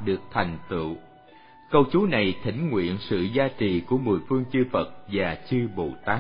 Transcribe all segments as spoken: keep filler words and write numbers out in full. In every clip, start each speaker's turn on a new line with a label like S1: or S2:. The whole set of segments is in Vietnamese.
S1: được thành tựu. Câu chú này thỉnh nguyện sự gia trì của mười phương chư Phật và chư Bồ Tát.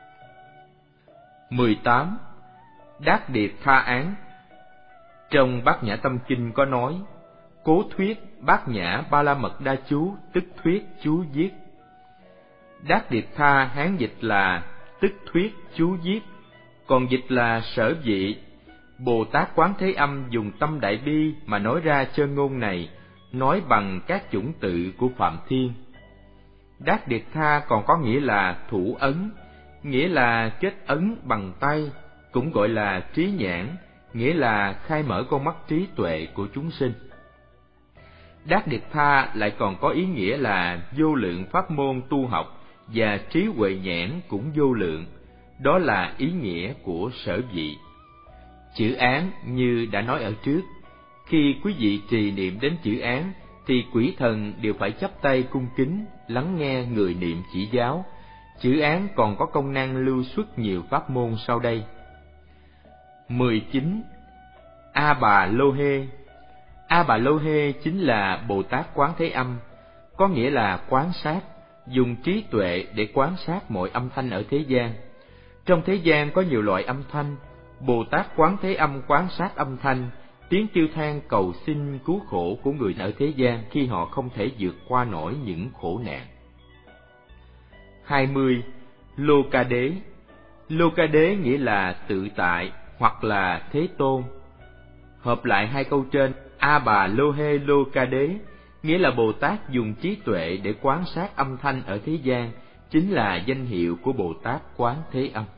S1: mười tám. Đát Điệp Tha Án. Trong Bát Nhã Tâm Kinh có nói: Cố thuyết Bát Nhã Ba La Mật Đa chú, tức thuyết chú viết. Đát Điệp Tha Hán dịch là tức thuyết chú viết, còn dịch là sở vị. Bồ Tát Quán Thế Âm dùng tâm đại bi mà nói ra chơn ngôn này, nói bằng các chủng tự của Phạm Thiên. Đát Điệp Tha còn có nghĩa là thủ ấn, nghĩa là kết ấn bằng tay, cũng gọi là trí nhãn, nghĩa là khai mở con mắt trí tuệ của chúng sinh. Đát Điệp Tha lại còn có ý nghĩa là vô lượng pháp môn tu học và trí huệ nhãn cũng vô lượng, đó là ý nghĩa của sở vị. Chữ án như đã nói ở trước, khi quý vị trì niệm đến chữ án thì quỷ thần đều phải chắp tay cung kính, lắng nghe người niệm chỉ giáo. Chữ án còn có công năng lưu xuất nhiều pháp môn sau đây. mười chín. A Bà Lô Hê. A Bà Lô Hê chính là Bồ Tát Quán Thế Âm, có nghĩa là quán sát, dùng trí tuệ để quán sát mọi âm thanh ở thế gian. Trong thế gian có nhiều loại âm thanh, Bồ Tát Quán Thế Âm quán sát âm thanh, tiếng kêu than cầu xin cứu khổ của người ở thế gian khi họ không thể vượt qua nổi những khổ nạn. hai mươi. Lô Ca Đế. Lô Ca Đế nghĩa là tự tại hoặc là Thế Tôn. Hợp lại hai câu trên, A Bà Lô Hê Lô Ca Đế, nghĩa là Bồ Tát dùng trí tuệ để quán sát âm thanh ở thế gian, chính là danh hiệu của Bồ Tát Quán Thế Âm.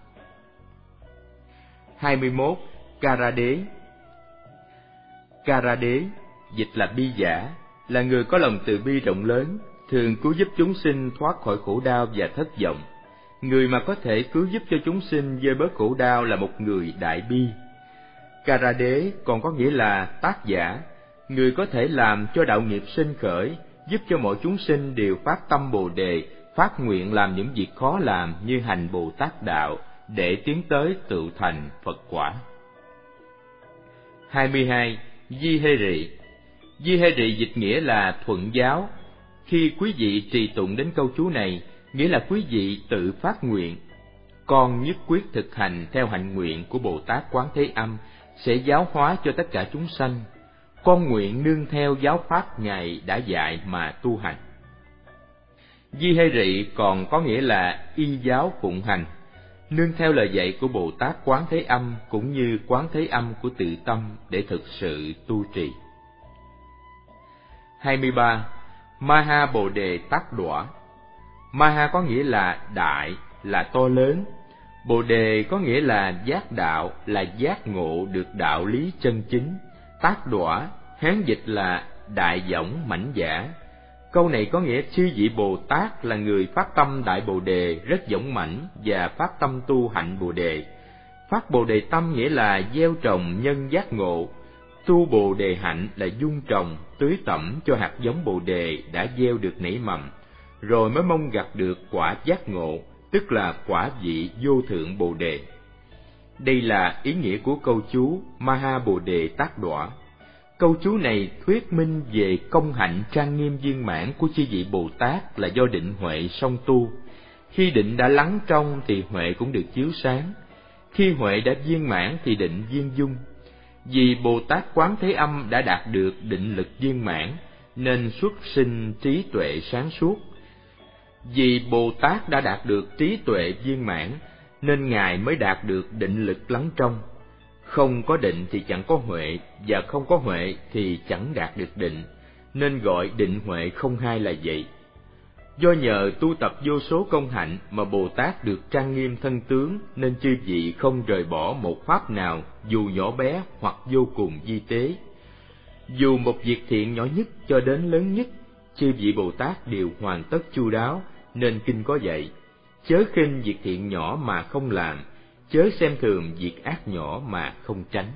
S1: hai mươi mốt. Cara Đế. Cara Đế, dịch là bi giả, là người có lòng từ bi rộng lớn, thường cứu giúp chúng sinh thoát khỏi khổ đau và thất vọng. Người mà có thể cứu giúp cho chúng sinh vơi bớt khổ đau là một người đại bi. Cara Đế còn có nghĩa là tác giả, người có thể làm cho đạo nghiệp sinh khởi, giúp cho mọi chúng sinh đều phát tâm Bồ Đề, phát nguyện làm những việc khó làm như hành Bồ Tát đạo, để tiến tới tự thành Phật quả. hai mươi hai. Di Hê Rị. Di Hê Rị dịch nghĩa là thuận giáo. Khi quý vị trì tụng đến câu chú này, nghĩa là quý vị tự phát nguyện: con nhất quyết thực hành theo hạnh nguyện của Bồ Tát Quán Thế Âm sẽ giáo hóa cho tất cả chúng sanh. Con nguyện nương theo giáo pháp Ngài đã dạy mà tu hành. Di Hê Rị còn có nghĩa là y giáo phụng hành, nương theo lời dạy của Bồ Tát Quán Thế Âm cũng như Quán Thế Âm của tự tâm để thực sự tu trì. hai mươi ba. Maha Bồ Đề Tát Đọa. Maha có nghĩa là đại, là to lớn. Bồ Đề có nghĩa là giác đạo, là giác ngộ được đạo lý chân chính. Tát Đọa, Hán dịch là đại võng mãnh giả. Câu này có nghĩa chư vị Bồ Tát là người phát tâm Đại Bồ Đề rất dũng mãnh và phát tâm tu hạnh Bồ Đề. Phát Bồ Đề tâm nghĩa là gieo trồng nhân giác ngộ. Tu Bồ Đề hạnh là dung trồng, tưới tẩm cho hạt giống Bồ Đề đã gieo được nảy mầm, rồi mới mong gặt được quả giác ngộ, tức là quả vị vô thượng Bồ Đề. Đây là ý nghĩa của câu chú Maha Bồ Đề Tát Đọa. Câu chú này thuyết minh về công hạnh trang nghiêm viên mãn của chư vị Bồ Tát là do định huệ song tu. Khi định đã lắng trong thì huệ cũng được chiếu sáng. Khi huệ đã viên mãn thì định viên dung. Vì Bồ Tát Quán Thế Âm đã đạt được định lực viên mãn nên xuất sinh trí tuệ sáng suốt. Vì Bồ Tát đã đạt được trí tuệ viên mãn nên Ngài mới đạt được định lực lắng trong. Không có định thì chẳng có huệ, và không có huệ thì chẳng đạt được định, nên gọi định huệ không hai là vậy. Do nhờ tu tập vô số công hạnh mà Bồ Tát được trang nghiêm thân tướng, nên chư vị không rời bỏ một pháp nào, dù nhỏ bé hoặc vô cùng vi tế. Dù một việc thiện nhỏ nhất cho đến lớn nhất, chư vị Bồ Tát đều hoàn tất chu đáo, nên kinh có dạy: chớ khinh việc thiện nhỏ mà không làm, chớ xem thường việc ác nhỏ mà không tránh.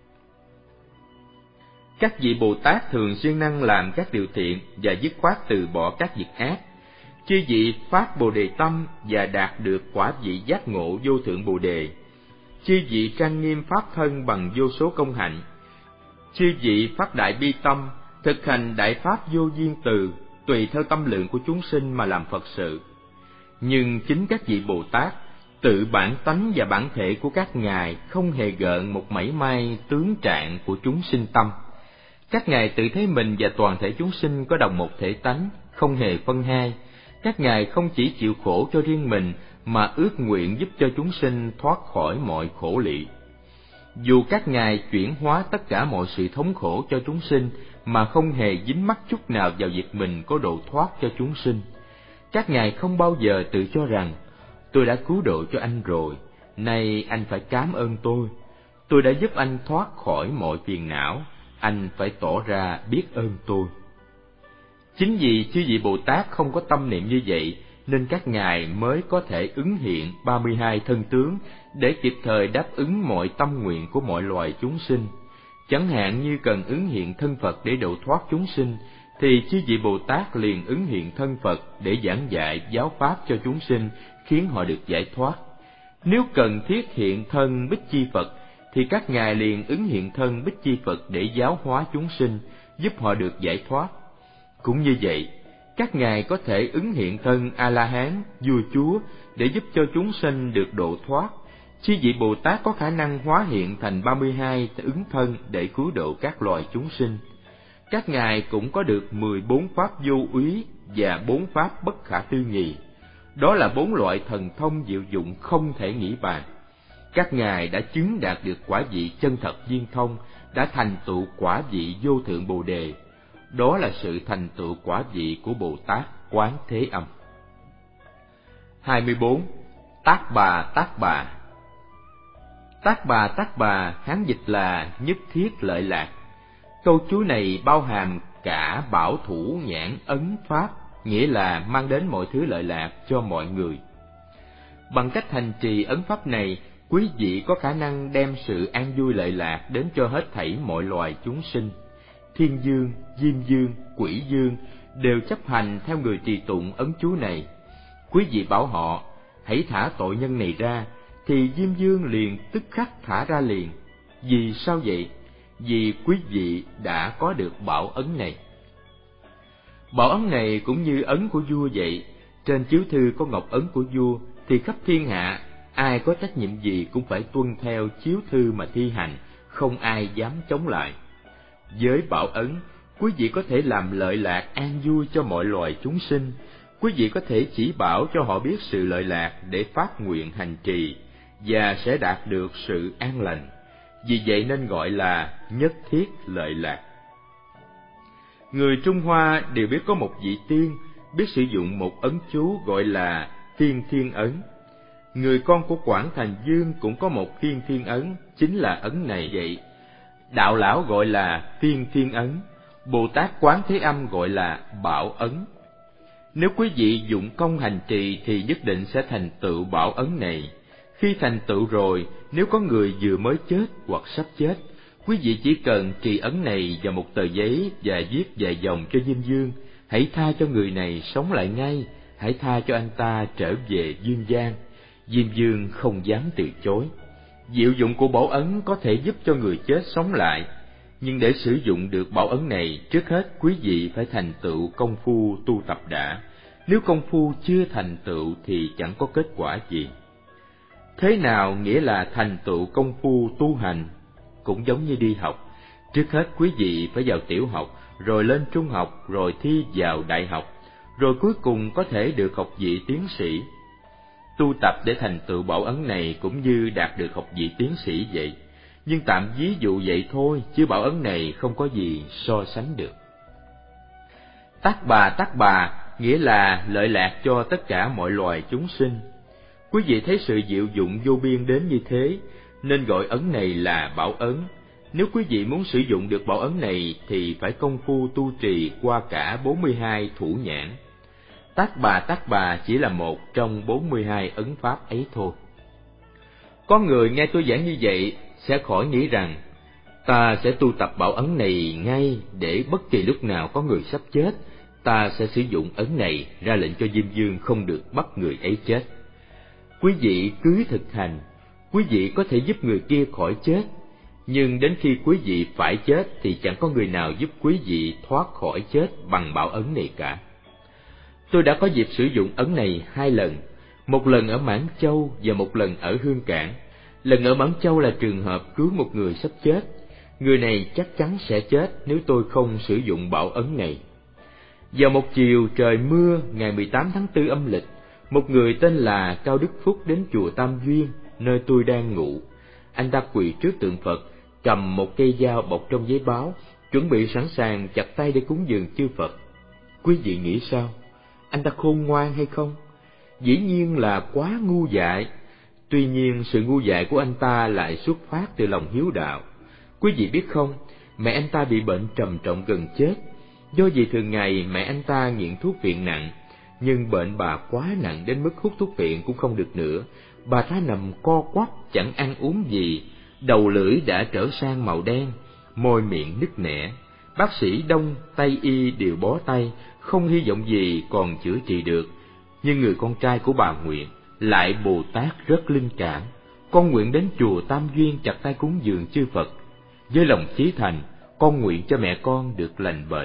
S1: Các vị Bồ Tát thường siêng năng làm các điều thiện và dứt khoát từ bỏ các việc ác. Chư vị phát Bồ Đề tâm và đạt được quả vị giác ngộ vô thượng Bồ Đề. Chư vị trang nghiêm pháp thân bằng vô số công hạnh. Chư vị phát đại bi tâm, thực hành đại pháp vô duyên từ, tùy theo tâm lượng của chúng sinh mà làm Phật sự. Nhưng chính các vị Bồ Tát, tự bản tánh và bản thể của các ngài không hề gợn một mảy may tướng trạng của chúng sinh tâm. Các ngài tự thấy mình và toàn thể chúng sinh có đồng một thể tánh, không hề phân hai. Các ngài không chỉ chịu khổ cho riêng mình, mà ước nguyện giúp cho chúng sinh thoát khỏi mọi khổ lụy. Dù các ngài chuyển hóa tất cả mọi sự thống khổ cho chúng sinh, mà không hề dính mắc chút nào vào việc mình có độ thoát cho chúng sinh. Các ngài không bao giờ tự cho rằng, tôi đã cứu độ cho anh rồi, nay anh phải cám ơn tôi. Tôi đã giúp anh thoát khỏi mọi phiền não, anh phải tỏ ra biết ơn tôi. Chính vì chư vị Bồ Tát không có tâm niệm như vậy, nên các ngài mới có thể ứng hiện ba mươi hai thân tướng để kịp thời đáp ứng mọi tâm nguyện của mọi loài chúng sinh. Chẳng hạn như cần ứng hiện thân Phật để độ thoát chúng sinh, thì chư vị Bồ Tát liền ứng hiện thân Phật để giảng dạy giáo pháp cho chúng sinh, khiến họ được giải thoát. Nếu cần thiết hiện thân Bích Chi Phật, thì các ngài liền ứng hiện thân Bích Chi Phật để giáo hóa chúng sinh, giúp họ được giải thoát. Cũng như vậy, các ngài có thể ứng hiện thân A-la-hán, vua chúa để giúp cho chúng sinh được độ thoát. Chư vị Bồ Tát có khả năng hóa hiện thành ba mươi hai ứng thân để cứu độ các loài chúng sinh. Các ngài cũng có được mười bốn pháp vô úy và bốn pháp bất khả tư nghị. Đó là bốn loại thần thông diệu dụng không thể nghĩ bàn. Các ngài đã chứng đạt được quả vị chân thật viên thông, đã thành tựu quả vị vô thượng Bồ đề. Đó là sự thành tựu quả vị của Bồ Tát Quán Thế Âm. hai mươi bốn. Tác bà tác bà. Tác bà tác bà Hán dịch là nhất thiết lợi lạc. Câu chú này bao hàm cả bảo thủ nhãn ấn pháp, nghĩa là mang đến mọi thứ lợi lạc cho mọi người. Bằng cách hành trì ấn pháp này, quý vị có khả năng đem sự an vui lợi lạc đến cho hết thảy mọi loài chúng sinh. Thiên dương, diêm dương, quỷ dương đều chấp hành theo người trì tụng ấn chú này. Quý vị bảo họ, hãy thả tội nhân này ra, thì diêm dương liền tức khắc thả ra liền. Vì sao vậy? Vì quý vị đã có được bảo ấn này. Bảo ấn này cũng như ấn của vua vậy. Trên chiếu thư có ngọc ấn của vua, thì khắp thiên hạ, ai có trách nhiệm gì cũng phải tuân theo chiếu thư mà thi hành, không ai dám chống lại. Với bảo ấn, quý vị có thể làm lợi lạc an vui cho mọi loài chúng sinh. Quý vị có thể chỉ bảo cho họ biết sự lợi lạc để phát nguyện hành trì, và sẽ đạt được sự an lành. Vì vậy nên gọi là nhất thiết lợi lạc. Người Trung Hoa đều biết có một vị tiên biết sử dụng một ấn chú gọi là Tiên Thiên Ấn. Người con của Quảng Thành Dương cũng có một Tiên Thiên Ấn, chính là ấn này vậy. Đạo lão gọi là Tiên Thiên Ấn, Bồ Tát Quán Thế Âm gọi là Bảo Ấn. Nếu quý vị dụng công hành trì thì nhất định sẽ thành tựu bảo ấn này. Khi thành tựu rồi, nếu có người vừa mới chết hoặc sắp chết, quý vị chỉ cần trì ấn này vào một tờ giấy và viết vài dòng cho Diêm Dương. Hãy tha cho người này sống lại ngay, hãy tha cho anh ta trở về dương gian. Diêm Dương không dám từ chối. Diệu dụng của bảo ấn có thể giúp cho người chết sống lại, nhưng để sử dụng được bảo ấn này, trước hết quý vị phải thành tựu công phu tu tập đã. Nếu công phu chưa thành tựu thì chẳng có kết quả gì. Thế nào nghĩa là thành tựu công phu tu hành? Cũng giống như đi học, trước hết quý vị phải vào tiểu học, rồi lên trung học, rồi thi vào đại học, rồi cuối cùng có thể được học vị tiến sĩ. Tu tập để thành tựu bảo ấn này cũng như đạt được học vị tiến sĩ vậy. Nhưng tạm ví dụ vậy thôi, chứ bảo ấn này không có gì so sánh được. Tác bà tác bà nghĩa là lợi lạc cho tất cả mọi loài chúng sinh. Quý vị thấy sự diệu dụng vô biên đến như thế, nên gọi ấn này là bảo ấn. Nếu quý vị muốn sử dụng được bảo ấn này thì phải công phu tu trì qua cả bốn mươi hai thủ nhãn. Tác bà tác bà chỉ là một trong bốn mươi hai ấn pháp ấy thôi. Có người nghe tôi giảng như vậy sẽ khỏi nghĩ rằng ta sẽ tu tập bảo ấn này ngay, để bất kỳ lúc nào có người sắp chết, ta sẽ sử dụng ấn này ra lệnh cho Diêm Dương không được bắt người ấy chết. Quý vị cứ thực hành, quý vị có thể giúp người kia khỏi chết. Nhưng đến khi quý vị phải chết thì chẳng có người nào giúp quý vị thoát khỏi chết bằng bảo ấn này cả. Tôi đã có dịp sử dụng ấn này hai lần, một lần ở Mãn Châu và một lần ở Hương Cảng. Lần ở Mãn Châu là trường hợp cứu một người sắp chết. Người này chắc chắn sẽ chết nếu tôi không sử dụng bảo ấn này. Vào một chiều trời mưa ngày mười tám tháng tư âm lịch, một người tên là Cao Đức Phúc đến chùa Tam Duyên, nơi tôi đang ngụ. Anh ta quỳ trước tượng Phật, cầm một cây dao bọc trong giấy báo, chuẩn bị sẵn sàng chặt tay để cúng dường chư Phật. Quý vị nghĩ sao? Anh ta khôn ngoan hay không? Dĩ nhiên là quá ngu dại. Tuy nhiên sự ngu dại của anh ta lại xuất phát từ lòng hiếu đạo. Quý vị biết không, mẹ anh ta bị bệnh trầm trọng gần chết. Do vì thường ngày mẹ anh ta nghiện thuốc phiện nặng, nhưng bệnh bà quá nặng đến mức hút thuốc phiện cũng không được nữa. Bà ta nằm co quắp chẳng ăn uống gì, đầu lưỡi đã trở sang màu đen, môi miệng nứt nẻ. Bác sĩ Đông, Tây y đều bó tay, không hy vọng gì còn chữa trị được. Nhưng người con trai của bà Nguyện lại Bồ Tát rất linh cảm. Con nguyện đến chùa Tam Duyên chặt tay cúng dường chư Phật. Với lòng chí thành, con nguyện cho mẹ con được lành bệnh.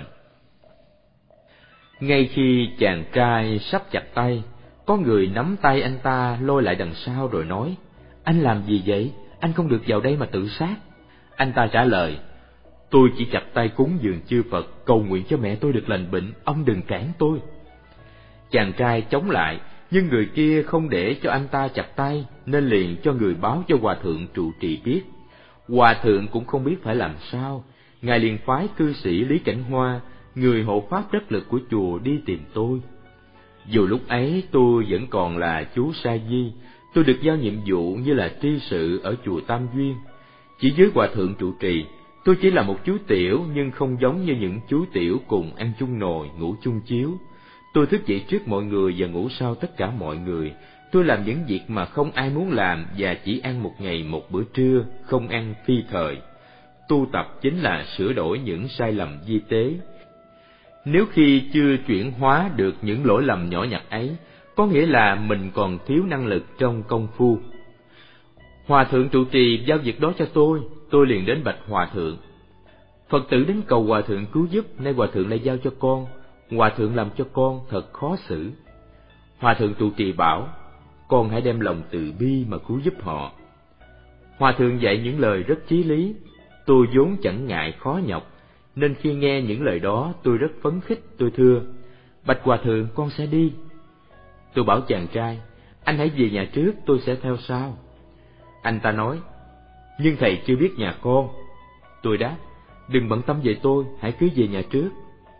S1: Ngay khi chàng trai sắp chặt tay, có người nắm tay anh ta lôi lại đằng sau rồi nói: "Anh làm gì vậy? Anh không được vào đây mà tự sát." Anh ta trả lời: "Tôi chỉ chặt tay cúng dường chư Phật, cầu nguyện cho mẹ tôi được lành bệnh, ông đừng cản tôi." Chàng trai chống lại, nhưng người kia không để cho anh ta chặt tay, nên liền cho người báo cho hòa thượng trụ trì biết. Hòa thượng cũng không biết phải làm sao, ngài liền phái cư sĩ Lý Cảnh Hoa, người hộ pháp đắc lực của chùa, đi tìm tôi. Dù lúc ấy tôi vẫn còn là chú Sa Di, tôi được giao nhiệm vụ như là tri sự ở chùa Tam Duyên. Chỉ dưới hòa thượng trụ trì, tôi chỉ là một chú tiểu, nhưng không giống như những chú tiểu cùng ăn chung nồi, ngủ chung chiếu. Tôi thức dậy trước mọi người và ngủ sau tất cả mọi người. Tôi làm những việc mà không ai muốn làm và chỉ ăn một ngày một bữa trưa, không ăn phi thời. Tu tập chính là sửa đổi những sai lầm vi tế. Nếu khi chưa chuyển hóa được những lỗi lầm nhỏ nhặt ấy, có nghĩa là mình còn thiếu năng lực trong công phu. Hòa thượng trụ trì giao việc đó cho tôi, tôi liền đến bạch hòa thượng. Phật tử đến cầu hòa thượng cứu giúp, nay hòa thượng lại giao cho con. Hòa thượng làm cho con thật khó xử. Hòa thượng trụ trì bảo: "Con hãy đem lòng từ bi mà cứu giúp họ." Hòa thượng dạy những lời rất chí lý. Tôi vốn chẳng ngại khó nhọc, nên khi nghe những lời đó tôi rất phấn khích. Tôi thưa: "Bạch hòa thượng, con sẽ đi." Tôi bảo chàng trai: "Anh hãy về nhà trước, tôi sẽ theo sau." Anh ta nói: "Nhưng thầy chưa biết nhà con." Tôi đáp: "Đừng bận tâm về tôi, hãy cứ về nhà trước."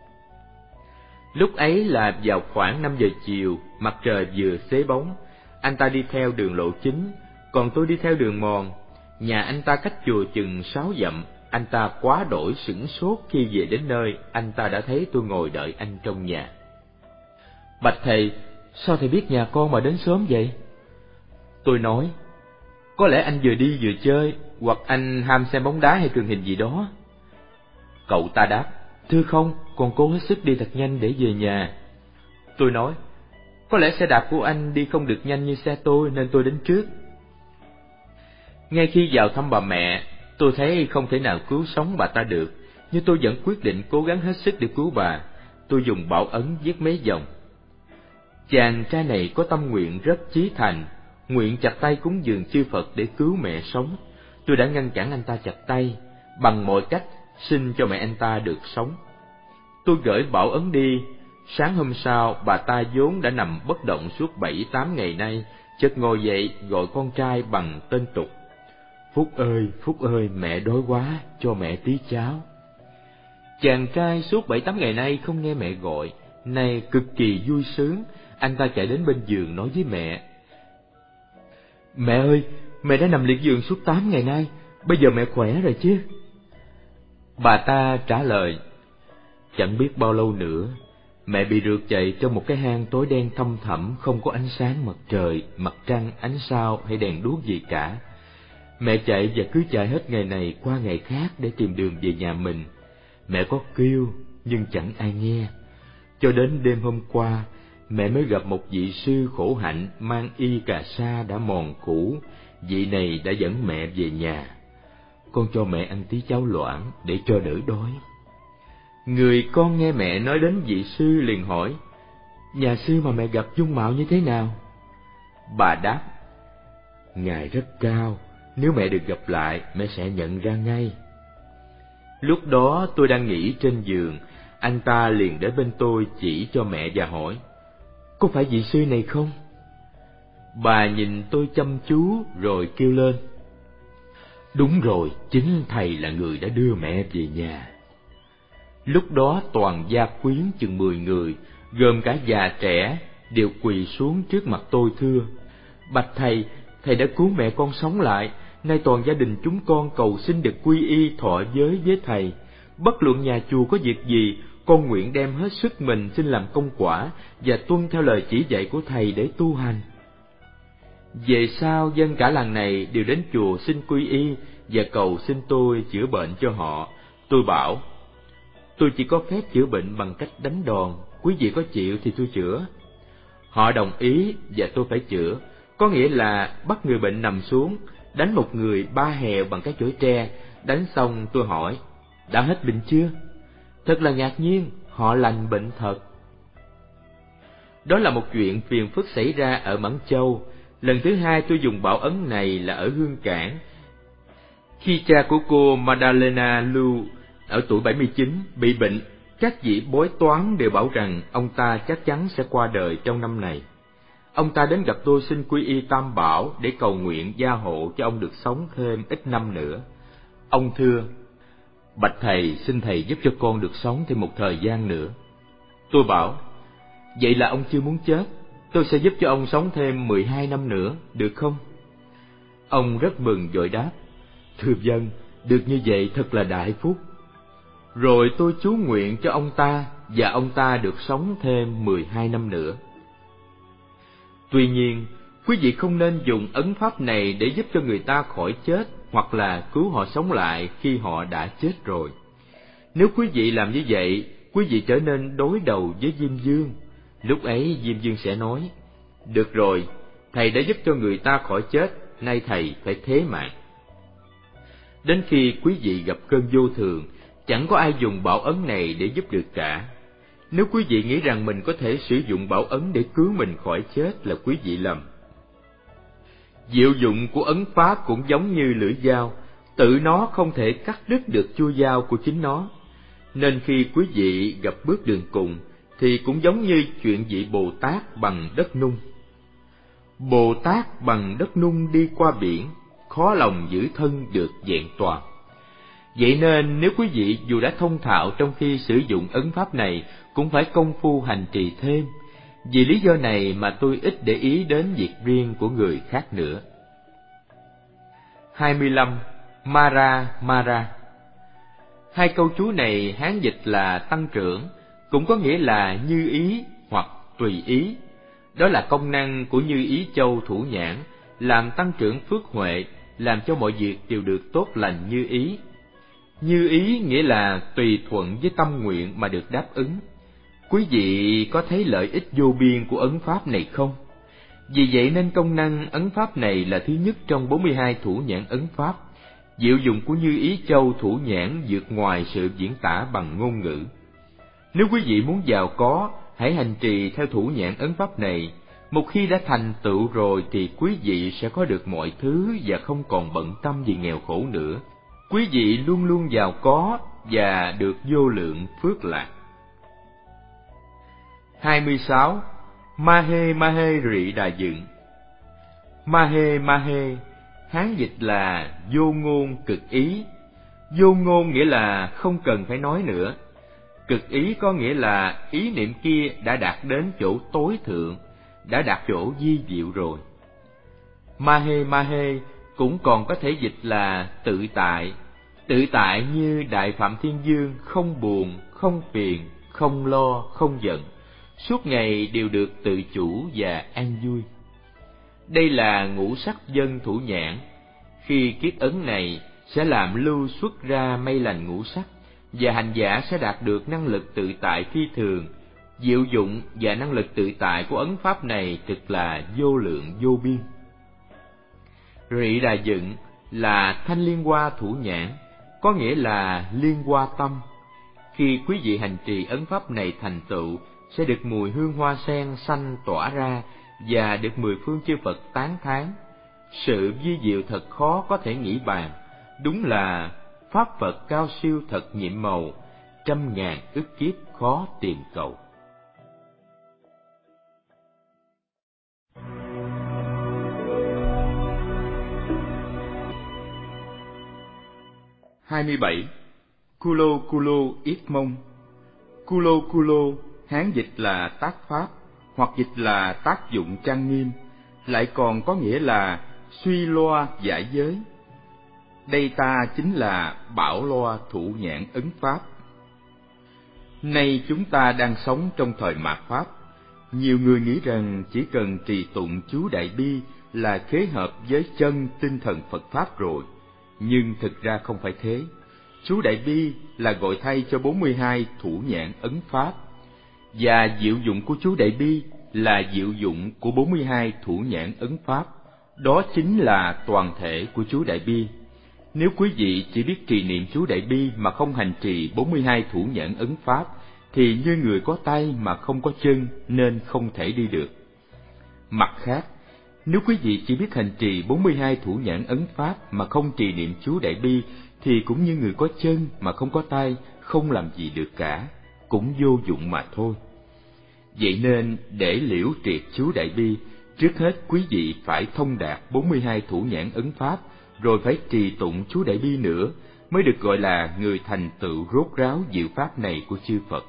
S1: Lúc ấy là vào khoảng năm giờ chiều, mặt trời vừa xế bóng. Anh ta đi theo đường lộ chính, còn tôi đi theo đường mòn. Nhà anh ta cách chùa chừng sáu dặm. Anh ta quá đổi sửng sốt khi về đến nơi. Anh ta đã thấy tôi ngồi đợi anh trong nhà. "Bạch thầy, sao thầy biết nhà con mà đến sớm vậy?" Tôi nói: "Có lẽ anh vừa đi vừa chơi, hoặc anh ham xem bóng đá hay truyền hình gì đó." Cậu ta đáp: "Thưa không, con cố hết sức đi thật nhanh để về nhà." Tôi nói: "Có lẽ xe đạp của anh đi không được nhanh như xe tôi, nên tôi đến trước." Ngay khi vào thăm bà mẹ, tôi thấy không thể nào cứu sống bà ta được, nhưng tôi vẫn quyết định cố gắng hết sức để cứu bà. Tôi dùng bảo ấn viết mấy dòng. Chàng trai này có tâm nguyện rất chí thành, nguyện chặt tay cúng dường chư Phật để cứu mẹ sống. Tôi đã ngăn cản anh ta chặt tay, bằng mọi cách xin cho mẹ anh ta được sống. Tôi gửi bảo ấn đi. Sáng hôm sau, bà ta vốn đã nằm bất động suốt bảy tám ngày nay, chợt ngồi dậy gọi con trai bằng tên tục: "Phúc ơi, Phúc ơi, mẹ đói quá, cho mẹ tí cháo." Chàng trai suốt bảy tám ngày nay không nghe mẹ gọi, nay cực kỳ vui sướng. Anh ta chạy đến bên giường nói với mẹ: "Mẹ ơi, mẹ đã nằm liệt giường suốt tám ngày nay, bây giờ mẹ khỏe rồi chứ?" Bà ta trả lời: "Chẳng biết bao lâu nữa, mẹ bị rượt chạy trong một cái hang tối đen thăm thẳm, không có ánh sáng mặt trời, mặt trăng, ánh sao hay đèn đuốc gì cả. Mẹ chạy và cứ chạy hết ngày này qua ngày khác để tìm đường về nhà mình. Mẹ có kêu nhưng chẳng ai nghe. Cho đến đêm hôm qua, mẹ mới gặp một vị sư khổ hạnh mang y cà sa đã mòn cũ. Vị này đã dẫn mẹ về nhà. con cho mẹ ăn tí cháo loãng để cho đỡ đói. Người con nghe mẹ nói đến vị sư liền hỏi, nhà sư mà mẹ gặp dung mạo như thế nào? Bà đáp, ngài rất cao, nếu mẹ được gặp lại, mẹ sẽ nhận ra ngay. Lúc đó tôi đang nghỉ trên giường, anh ta liền đến bên tôi chỉ cho mẹ và hỏi, có phải vị sư này không? Bà nhìn tôi chăm chú rồi kêu lên, đúng rồi, chính thầy là người đã đưa mẹ về nhà. Lúc đó toàn gia quyến chừng mười người, gồm cả già trẻ, đều quỳ xuống trước mặt tôi thưa, bạch thầy, thầy đã cứu mẹ con sống lại, nay toàn gia đình chúng con cầu xin được quy y thọ giới với thầy. Bất luận nhà chùa có việc gì, con nguyện đem hết sức mình xin làm công quả và tuân theo lời chỉ dạy của thầy để tu hành. Về sau dân cả làng này đều đến chùa xin quy y và cầu xin tôi chữa bệnh cho họ. Tôi bảo, tôi chỉ có phép chữa bệnh bằng cách đánh đòn, quý vị có chịu thì tôi chữa. Họ đồng ý và tôi phải chữa, có nghĩa là bắt người bệnh nằm xuống, đánh một người ba hèo bằng cái chổi tre. Đánh xong tôi hỏi, đã hết bệnh chưa? Thật là ngạc nhiên, họ lành bệnh thật. Đó là một chuyện phiền phức xảy ra ở Mãn Châu. Lần thứ hai tôi dùng bảo ấn này là ở Hương Cảng. Khi cha của cô Madalena Lưu ở tuổi bảy mươi chín bị bệnh, các vị bói toán đều bảo rằng ông ta chắc chắn sẽ qua đời trong năm này. Ông ta đến gặp tôi xin quy y Tam Bảo để cầu nguyện gia hộ cho ông được sống thêm ít năm nữa. Ông thưa, bạch thầy, xin thầy giúp cho con được sống thêm một thời gian nữa. Tôi bảo, vậy là ông chưa muốn chết, tôi sẽ giúp cho ông sống thêm mười hai năm nữa, được không? Ông rất mừng vội đáp, thưa vâng, được như vậy thật là đại phúc. Rồi tôi chú nguyện cho ông ta, và ông ta được sống thêm mười hai năm nữa. Tuy nhiên, quý vị không nên dùng ấn pháp này để giúp cho người ta khỏi chết hoặc là cứu họ sống lại khi họ đã chết rồi. Nếu quý vị làm như vậy, quý vị trở nên đối đầu với Diêm Vương. Lúc ấy Diêm Vương sẽ nói, được rồi, thầy đã giúp cho người ta khỏi chết, nay thầy phải thế mạng. Đến khi quý vị gặp cơn vô thường, chẳng có ai dùng bảo ấn này để giúp được cả. Nếu quý vị nghĩ rằng mình có thể sử dụng bảo ấn để cứu mình khỏi chết là quý vị lầm. Diệu dụng của ấn pháp cũng giống như lưỡi dao, tự nó không thể cắt đứt được chuôi dao của chính nó. Nên khi quý vị gặp bước đường cùng, thì cũng giống như chuyện vị Bồ Tát bằng đất nung. Bồ Tát bằng đất nung đi qua biển, khó lòng giữ thân được vẹn toàn. Vậy nên nếu quý vị dù đã thông thạo trong khi sử dụng ấn pháp này, cũng phải công phu hành trì thêm. Vì lý do này mà tôi ít để ý đến việc riêng của người khác nữa. hai mươi lăm. Mara Mara. Hai câu chú này Hán dịch là tăng trưởng, cũng có nghĩa là như ý hoặc tùy ý. Đó là công năng của Như Ý Châu Thủ Nhãn, làm tăng trưởng phước huệ, làm cho mọi việc đều được tốt lành như ý. Như ý nghĩa là tùy thuận với tâm nguyện mà được đáp ứng. Quý vị có thấy lợi ích vô biên của ấn pháp này không? Vì vậy nên công năng ấn pháp này là thứ nhất trong bốn mươi hai thủ nhãn ấn pháp. Diệu dụng của Như Ý Châu Thủ Nhãn vượt ngoài sự diễn tả bằng ngôn ngữ. Nếu quý vị muốn giàu có, hãy hành trì theo thủ nhãn ấn pháp này. Một khi đã thành tựu rồi thì quý vị sẽ có được mọi thứ và không còn bận tâm vì nghèo khổ nữa. Quý vị luôn luôn giàu có và được vô lượng phước lạc. hai mươi sáu. Mahe Mahe Rị Đà Dựng. Mahe Mahe, Hán dịch là vô ngôn cực ý. Vô ngôn nghĩa là không cần phải nói nữa. Cực ý có nghĩa là ý niệm kia đã đạt đến chỗ tối thượng, đã đạt chỗ vi diệu rồi. Mahe Mahe cũng còn có thể dịch là tự tại. Tự tại như Đại Phạm Thiên Dương, không buồn, không phiền, không lo, không giận, suốt ngày đều được tự chủ và an vui. Đây là ngũ sắc dân thủ nhãn. Khi kiết ấn này sẽ làm lưu xuất ra mây lành ngũ sắc, và hành giả sẽ đạt được năng lực tự tại phi thường. Diệu dụng và năng lực tự tại của ấn pháp này thực là vô lượng vô biên. Rị Đà Dựng là thanh liên hoa thủ nhãn, có nghĩa là liên hoa tâm. Khi quý vị hành trì ấn pháp này thành tựu, sẽ được mùi hương hoa sen xanh tỏa ra và được mười phương chư Phật tán thán. Sự vi diệu thật khó có thể nghĩ bàn, đúng là pháp Phật cao siêu thật nhiệm màu, trăm ngàn ức kiếp khó tìm cầu.
S2: hai mươi bảy. Kulo Kulo Yết Mông. Kulo Kulo Hán dịch là tác pháp, hoặc dịch là tác dụng trang nghiêm, lại còn có nghĩa là suy loa giải giới. Đây ta chính là bảo loa thủ nhãn ấn pháp. Nay chúng ta đang sống trong thời mạt pháp. Nhiều người nghĩ rằng chỉ cần trì tụng chú Đại Bi là khế hợp với chân tinh thần Phật Pháp rồi. Nhưng thực ra không phải thế. Chú Đại Bi là gọi thay cho bốn mươi hai thủ nhãn ấn pháp. Và diệu dụng của chú Đại Bi là diệu dụng của bốn mươi hai thủ nhãn ấn pháp. Đó chính là toàn thể của chú Đại Bi. Nếu quý vị chỉ biết trì niệm chú Đại Bi mà không hành trì bốn mươi hai thủ nhãn ấn pháp, thì như người có tay mà không có chân nên không thể đi được. Mặt khác, nếu quý vị chỉ biết hành trì bốn mươi hai thủ nhãn ấn pháp mà không trì niệm chú Đại Bi, thì cũng như người có chân mà không có tay, không làm gì được cả, cũng vô dụng mà thôi. Vậy nên, để liễu triệt chú Đại Bi, trước hết quý vị phải thông đạt bốn mươi hai thủ nhãn ấn pháp, rồi phải trì tụng chú Đại Bi nữa, mới được gọi là người thành tựu rốt ráo diệu pháp này của chư Phật.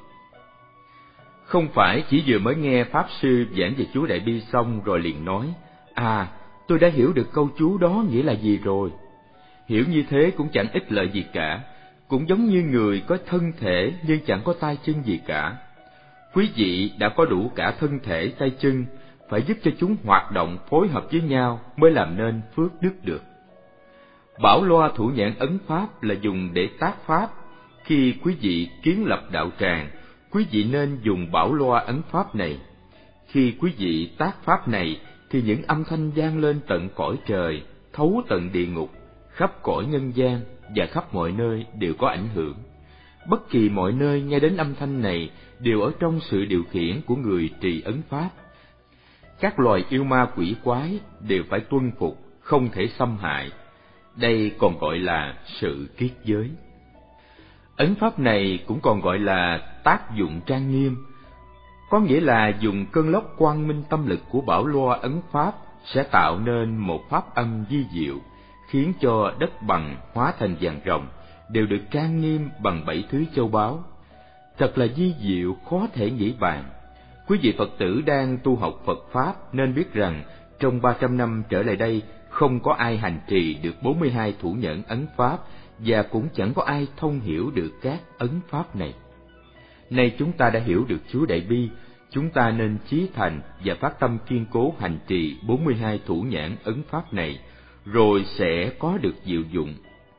S2: Không phải chỉ vừa mới nghe Pháp Sư giảng về chú Đại Bi xong rồi liền nói, à, tôi đã hiểu được câu chú đó nghĩa là gì rồi. Hiểu như thế cũng chẳng ích lợi gì cả, cũng giống như người có thân thể nhưng chẳng có tay chân gì cả. Quý vị đã có đủ cả thân thể tay chân, phải giúp cho chúng hoạt động phối hợp với nhau mới làm nên phước đức được. Bảo loa thủ nhãn ấn pháp là dùng để tác pháp. Khi quý vị kiến lập đạo tràng, quý vị nên dùng bảo loa ấn pháp này. Khi quý vị tác pháp này, thì những âm thanh vang lên tận cõi trời, thấu tận địa ngục, khắp cõi nhân gian và khắp mọi nơi đều có ảnh hưởng. Bất kỳ mọi nơi nghe đến âm thanh này đều ở trong sự điều khiển của người trì ấn pháp. Các loài yêu ma quỷ quái đều phải tuân phục, không thể xâm hại. Đây còn gọi là sự kiết giới. Ấn pháp này cũng còn gọi là tác dụng trang nghiêm, có nghĩa là dùng cơn lốc quang minh tâm lực của bảo loa ấn pháp sẽ tạo nên một pháp âm vi diệu, khiến cho đất bằng hóa thành vàng ròng, đều được trang nghiêm bằng bảy thứ châu báu. Thật là vi diệu khó thể nghĩ bàn. Quý vị Phật tử đang tu học Phật Pháp nên biết rằng trong ba trăm năm trở lại đây không có ai hành trì được bốn mươi hai thủ nhẫn ấn pháp, và cũng chẳng có ai thông hiểu được các ấn pháp này. Nay chúng ta đã hiểu được chú Đại Bi, chúng ta nên chí thành và phát tâm kiên cố hành trì bốn mươi hai thủ nhãn ấn pháp này, rồi sẽ có được diệu dụng.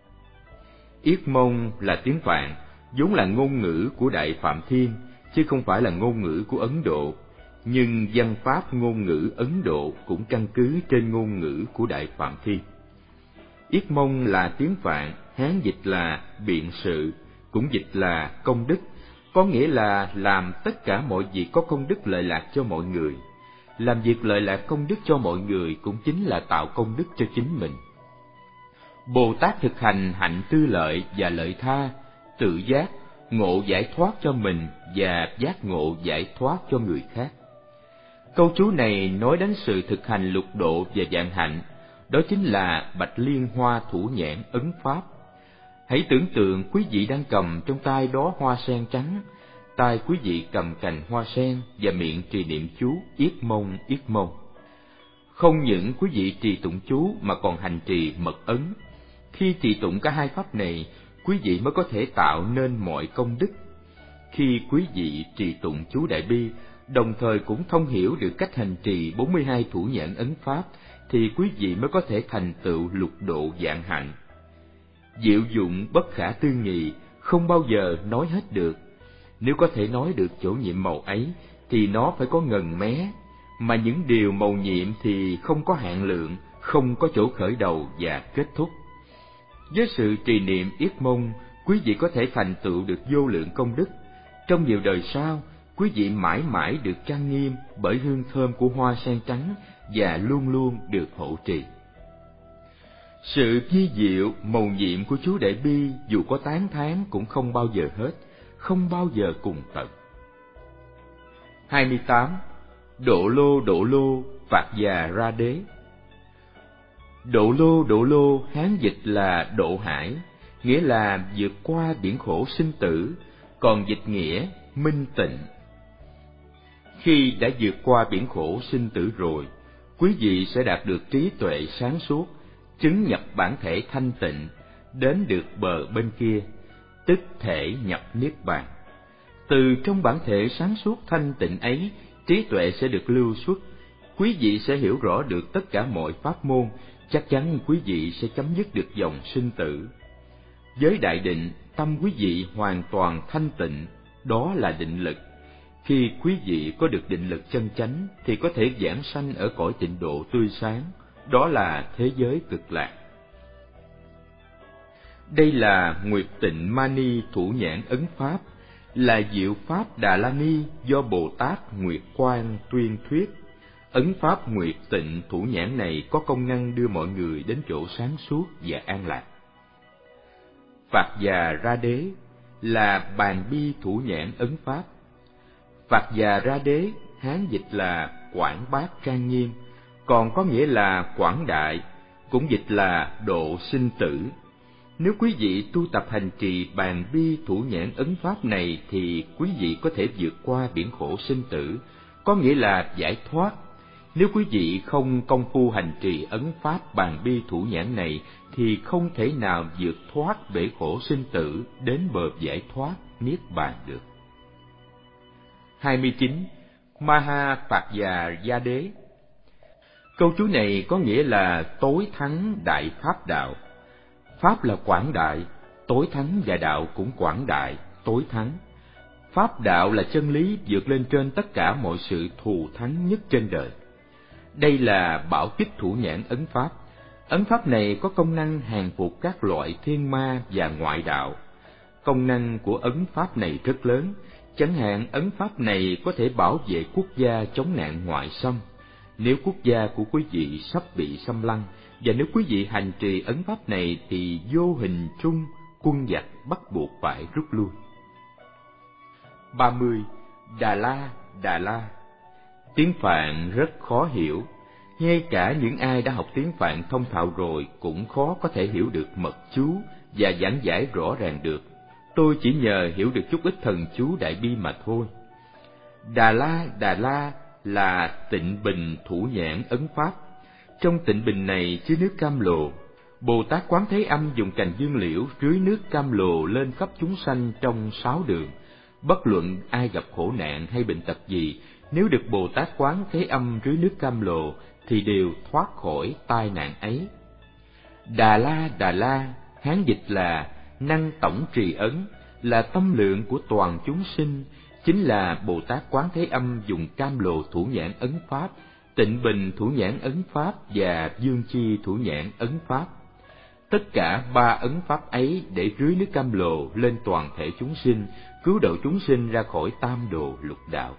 S2: Yết Mông là tiếng Phạn, vốn là ngôn ngữ của Đại Phạm Thiên, chứ không phải là ngôn ngữ của Ấn Độ. Nhưng văn pháp ngôn ngữ Ấn Độ cũng căn cứ trên ngôn ngữ của Đại Phạm Thiên. Yết Mông là tiếng Phạn, Hán dịch là biện sự, cũng dịch là công đức, có nghĩa là làm tất cả mọi việc có công đức lợi lạc cho mọi người. Làm việc lợi lạc công đức cho mọi người cũng chính là tạo công đức cho chính mình. Bồ Tát thực hành hạnh tư lợi và lợi tha, tự giác, ngộ giải thoát cho mình và giác ngộ giải thoát cho người khác. Câu chú này nói đến sự thực hành lục độ và vạn hạnh, đó chính là bạch liên hoa thủ nhãn ấn pháp. Hãy tưởng tượng quý vị đang cầm trong tay đó hoa sen trắng, tay quý vị cầm cành hoa sen và miệng trì niệm chú Yết Mông Yết Mông. Không những quý vị trì tụng chú mà còn hành trì mật ấn. Khi trì tụng cả hai pháp này, quý vị mới có thể tạo nên mọi công đức. Khi quý vị trì tụng chú Đại Bi, đồng thời cũng thông hiểu được cách hành trì bốn mươi hai thủ nhãn ấn pháp, thì quý vị mới có thể thành tựu lục độ vạn hạnh. Diệu dụng bất khả tư nghị, không bao giờ nói hết được. Nếu có thể nói được chỗ nhiệm màu ấy, thì nó phải có ngần mé, mà những điều màu nhiệm thì không có hạn lượng, không có chỗ khởi đầu và kết thúc.
S1: Với sự trì niệm Yết Mông, quý vị có thể thành tựu được vô lượng công đức. Trong nhiều đời sau, quý vị mãi mãi được trang nghiêm bởi hương thơm của hoa sen trắng và luôn luôn được hộ trì. Sự vi diệu, mầu nhiệm của chú Đại Bi dù có tán thán cũng không bao giờ hết, không bao giờ cùng tận. hai mươi tám. Độ lô độ lô, Phạt già ra đế. Độ lô độ lô Hán dịch là độ hải, nghĩa là vượt qua biển khổ sinh tử, còn dịch nghĩa minh tịnh. Khi đã vượt qua biển khổ sinh tử rồi, quý vị sẽ đạt được trí tuệ sáng suốt, chứng nhập bản thể thanh tịnh, đến được bờ bên kia, tức thể nhập niết bàn. Từ trong bản thể sáng suốt thanh tịnh ấy, trí tuệ sẽ được lưu xuất, quý vị sẽ hiểu rõ được tất cả mọi pháp môn, chắc chắn quý vị sẽ chấm dứt được dòng sinh tử. Với đại định, tâm quý vị hoàn toàn thanh tịnh, đó là định lực. Khi quý vị có được định lực chân chánh thì có thể giảng sanh ở cõi tịnh độ tươi sáng, đó là thế giới cực lạc. Đây là Nguyệt Tịnh Mani Thủ Nhãn Ấn Pháp, là diệu pháp Đà La Ni do Bồ Tát Nguyệt Quang tuyên thuyết. Ấn Pháp Nguyệt Tịnh Thủ Nhãn này có công năng đưa mọi người đến chỗ sáng suốt và an lạc. Phạt già ra đế là Bàn Bi Thủ Nhãn Ấn Pháp. Phạt già ra đế Hán dịch là quảng bác trang nghiêm, còn có nghĩa là quảng đại, cũng dịch là độ sinh tử. Nếu quý vị tu tập hành trì Bàn Bi Thủ Nhãn Ấn Pháp này thì quý vị có thể vượt qua biển khổ sinh tử, có nghĩa là giải thoát. Nếu quý vị không công phu hành trì ấn pháp Bàn Bi Thủ Nhãn này thì không thể nào vượt thoát bể khổ sinh tử đến bờ giải thoát niết bàn được. hai mươi chín. Maha Phạt già gia đế. Câu chú này có nghĩa là tối thắng đại pháp đạo. Pháp là quảng đại, tối thắng, và đạo cũng quảng đại, tối thắng. Pháp đạo là chân lý vượt lên trên tất cả mọi sự thù thắng nhất trên đời. Đây là Bảo Chích Thủ Nhãn Ấn Pháp. Ấn Pháp này có công năng hàng phục các loại thiên ma và ngoại đạo. Công năng của ấn Pháp này rất lớn, chẳng hạn ấn Pháp này có thể bảo vệ quốc gia chống nạn ngoại xâm. Nếu quốc gia của quý vị sắp bị xâm lăng, và nếu quý vị hành trì ấn Pháp này thì vô hình trung quân giặc bắt buộc phải rút lui. ba mươi. Đà La, Đà La. Tiếng Phạn rất khó hiểu, ngay cả những ai đã học tiếng Phạn thông thạo rồi cũng khó có thể hiểu được mật chú và giảng giải rõ ràng được. Tôi chỉ nhờ hiểu được chút ít thần chú Đại Bi mà thôi. Đà La, Đà La là Tịnh Bình Thủ Nhãn Ấn Pháp. Trong tịnh bình này chứa nước cam lồ. Bồ Tát Quán Thế Âm dùng cành dương liễu rưới nước cam lồ lên khắp chúng sanh trong sáu đường. Bất luận ai gặp khổ nạn hay bệnh tật gì, nếu được Bồ Tát Quán Thế Âm rưới nước cam lồ thì đều thoát khỏi tai nạn ấy. Đà La, Đà La Hán dịch là năng tổng trì ấn, là tâm lượng của toàn chúng sinh, chính là Bồ Tát Quán Thế Âm dùng cam lồ thủ nhãn ấn pháp, Tịnh Bình thủ nhãn ấn pháp và Dương Chi thủ nhãn ấn pháp. Tất cả ba ấn pháp ấy để rưới nước cam lồ lên toàn thể chúng sinh, cứu độ chúng sinh ra khỏi tam đồ lục đạo.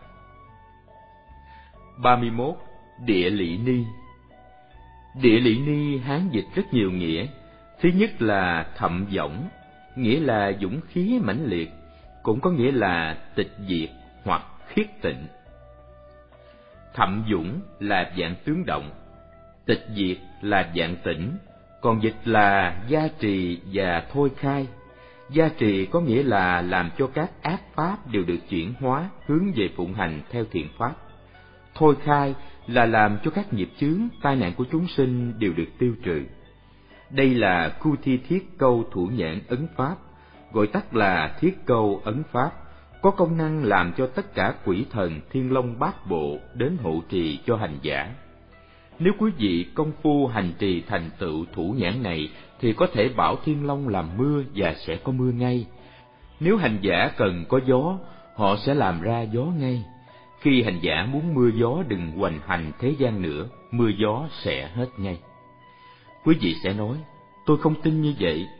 S1: ba mươi mốt. Địa Lị Ni. Địa Lị Ni Hán dịch rất nhiều nghĩa. Thứ nhất là thậm võng, nghĩa là dũng khí mãnh liệt, cũng có nghĩa là tịch diệt hoặc khiết tịnh. Thậm dũng là dạng tướng động, tịch diệt là dạng tĩnh, còn dịch là gia trì và thôi khai. Gia trì có nghĩa là làm cho các ác pháp đều được chuyển hóa hướng về phụng hành theo thiện pháp. Thôi khai là làm cho các nghiệp chướng, tai nạn của chúng sinh đều được tiêu trừ. Đây là Khu Thi Thiết Câu thủ nhãn ấn pháp, gọi tắt là Thiết Câu ấn pháp, có công năng làm cho tất cả quỷ thần thiên long bát bộ đến hộ trì cho hành giả. Nếu quý vị công phu hành trì thành tựu thủ nhãn này thì có thể bảo thiên long làm mưa và sẽ có mưa ngay. Nếu hành giả cần có gió, họ sẽ làm ra gió ngay. Khi hành giả muốn mưa gió đừng hoành hành thế gian nữa, mưa gió sẽ hết ngay. Quý vị sẽ nói, tôi không tin như vậy,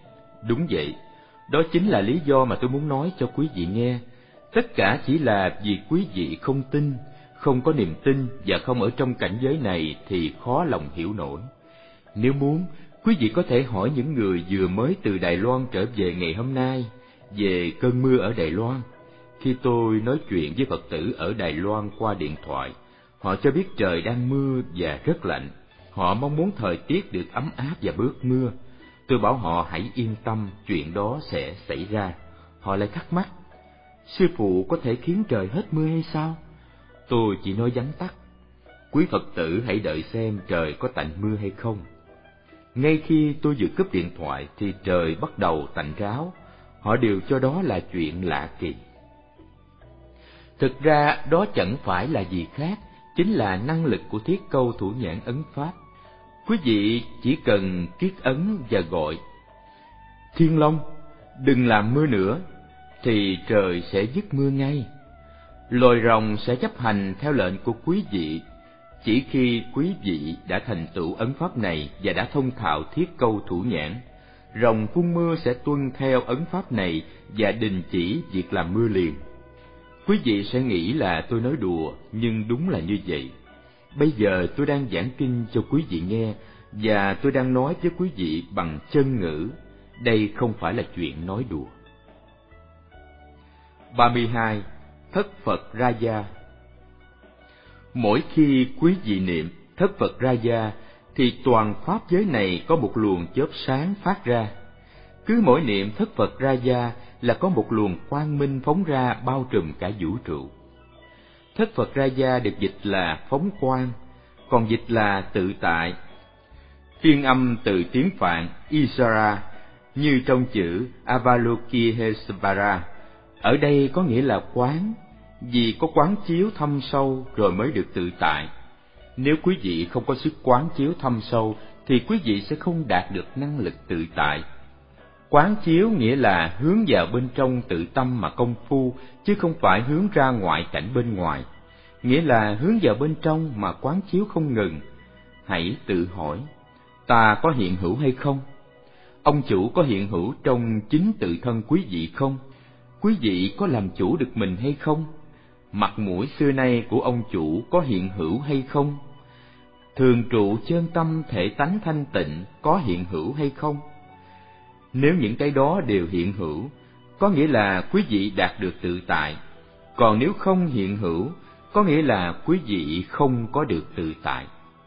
S1: Đúng vậy, đó chính là lý do mà tôi muốn nói cho quý vị nghe. Tất cả chỉ là vì quý vị không tin, không có niềm tin và không ở trong cảnh giới này thì khó lòng hiểu nổi. Nếu muốn, quý vị có thể hỏi những người vừa mới từ Đài Loan trở về ngày hôm nay về cơn mưa ở Đài Loan. Khi tôi nói chuyện với Phật tử ở Đài Loan qua điện thoại, họ cho biết trời đang mưa và rất lạnh. Họ mong muốn thời tiết được ấm áp và bớt mưa. Tôi bảo họ hãy yên tâm, chuyện đó sẽ xảy ra. Họ lại thắc mắc, sư phụ có thể khiến trời hết mưa hay sao? Tôi chỉ nói vắn tắt, quý Phật tử hãy đợi xem trời có tạnh mưa hay không. Ngay khi tôi vừa cúp điện thoại thì trời bắt đầu tạnh ráo. Họ đều cho đó là chuyện lạ kỳ. Thực ra đó chẳng phải là gì khác, chính là năng lực của thiết câu thủ nhãn ấn pháp. Quý vị chỉ cần kiết ấn và gọi Thiên Long, đừng làm mưa nữa, thì trời sẽ dứt mưa ngay. Loài rồng sẽ chấp hành theo lệnh của quý vị. Chỉ khi quý vị đã thành tựu ấn pháp này và đã thông thạo thiết câu thủ nhãn, rồng phun mưa sẽ tuân theo ấn pháp này và đình chỉ việc làm mưa liền. Quý vị sẽ nghĩ là tôi nói đùa, nhưng đúng là như vậy. Bây giờ tôi đang giảng kinh cho quý vị nghe, và tôi đang nói với quý vị bằng chân ngữ. Đây không phải là chuyện nói đùa. ba mươi hai. Thất Phật Raja. Mỗi khi quý vị niệm Thất Phật Raja, thì toàn pháp giới này có một luồng chớp sáng phát ra. Cứ mỗi niệm Thất Phật Raja là có một luồng quang minh phóng ra bao trùm cả vũ trụ. Thất Phật Raja được dịch là phóng quang, còn dịch là tự tại. Phiên âm từ tiếng Phạn Isara như trong chữ Avalokiteshvara, ở đây có nghĩa là quán, vì có quán chiếu thâm sâu rồi mới được tự tại. Nếu quý vị không có sức quán chiếu thâm sâu thì quý vị sẽ không đạt được năng lực tự tại. Quán chiếu nghĩa là hướng vào bên trong tự tâm mà công phu, chứ không phải hướng ra ngoại cảnh bên ngoài. Nghĩa là hướng vào bên trong mà quán chiếu không ngừng. Hãy tự hỏi, ta có hiện hữu hay không? Ông chủ có hiện hữu trong chính tự thân quý vị không? Quý vị có làm chủ được mình hay không? Mặt mũi xưa nay của ông chủ có hiện hữu hay không? Thường trụ chân tâm thể tánh thanh tịnh có hiện hữu hay không? Nếu những cái đó đều hiện hữu, có nghĩa là quý vị đạt được tự tại. Còn nếu không hiện hữu, có nghĩa là quý vị không có được tự tại.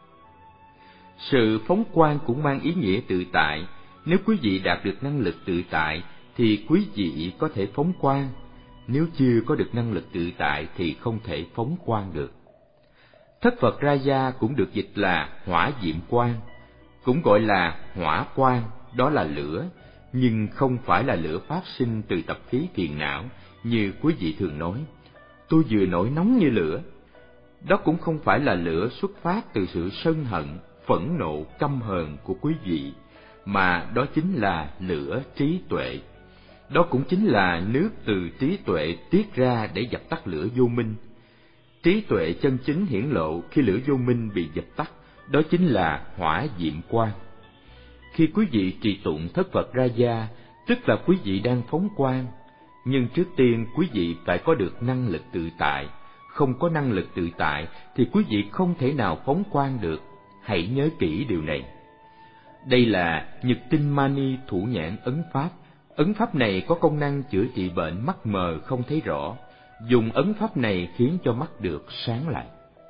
S1: Sự phóng quang cũng mang ý nghĩa tự tại. Nếu quý vị đạt được năng lực tự tại, thì quý vị có thể phóng quang. Nếu chưa có được năng lực tự tại thì không thể phóng quang được. Thất Phật Raja cũng được dịch là hỏa diệm quang, cũng gọi là hỏa quang, đó là lửa, nhưng không phải là lửa phát sinh từ tập khí phiền não như quý vị thường nói. Tôi vừa nổi nóng như lửa. Đó cũng không phải là lửa xuất phát từ sự sân hận, phẫn nộ, căm hờn của quý vị, mà đó chính là lửa trí tuệ. Đó cũng chính là nước từ trí tuệ tiết ra để dập tắt lửa vô minh. Trí tuệ chân chính hiển lộ khi lửa vô minh bị dập tắt, đó chính là hỏa diệm quang. Khi quý vị trì tụng Thất Phật Raja, tức là quý vị đang phóng quang. Nhưng trước tiên quý vị phải có được năng lực tự tại. Không có năng lực tự tại thì quý vị không thể nào phóng quang được. Hãy nhớ kỹ điều này. Đây là Nhật Tinh Mani thủ nhãn ấn pháp. Ấn pháp này có công năng chữa trị bệnh mắt mờ không thấy rõ. Dùng ấn pháp này khiến cho mắt được sáng lại.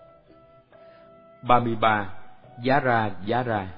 S1: ba mươi ba. Yara Yara.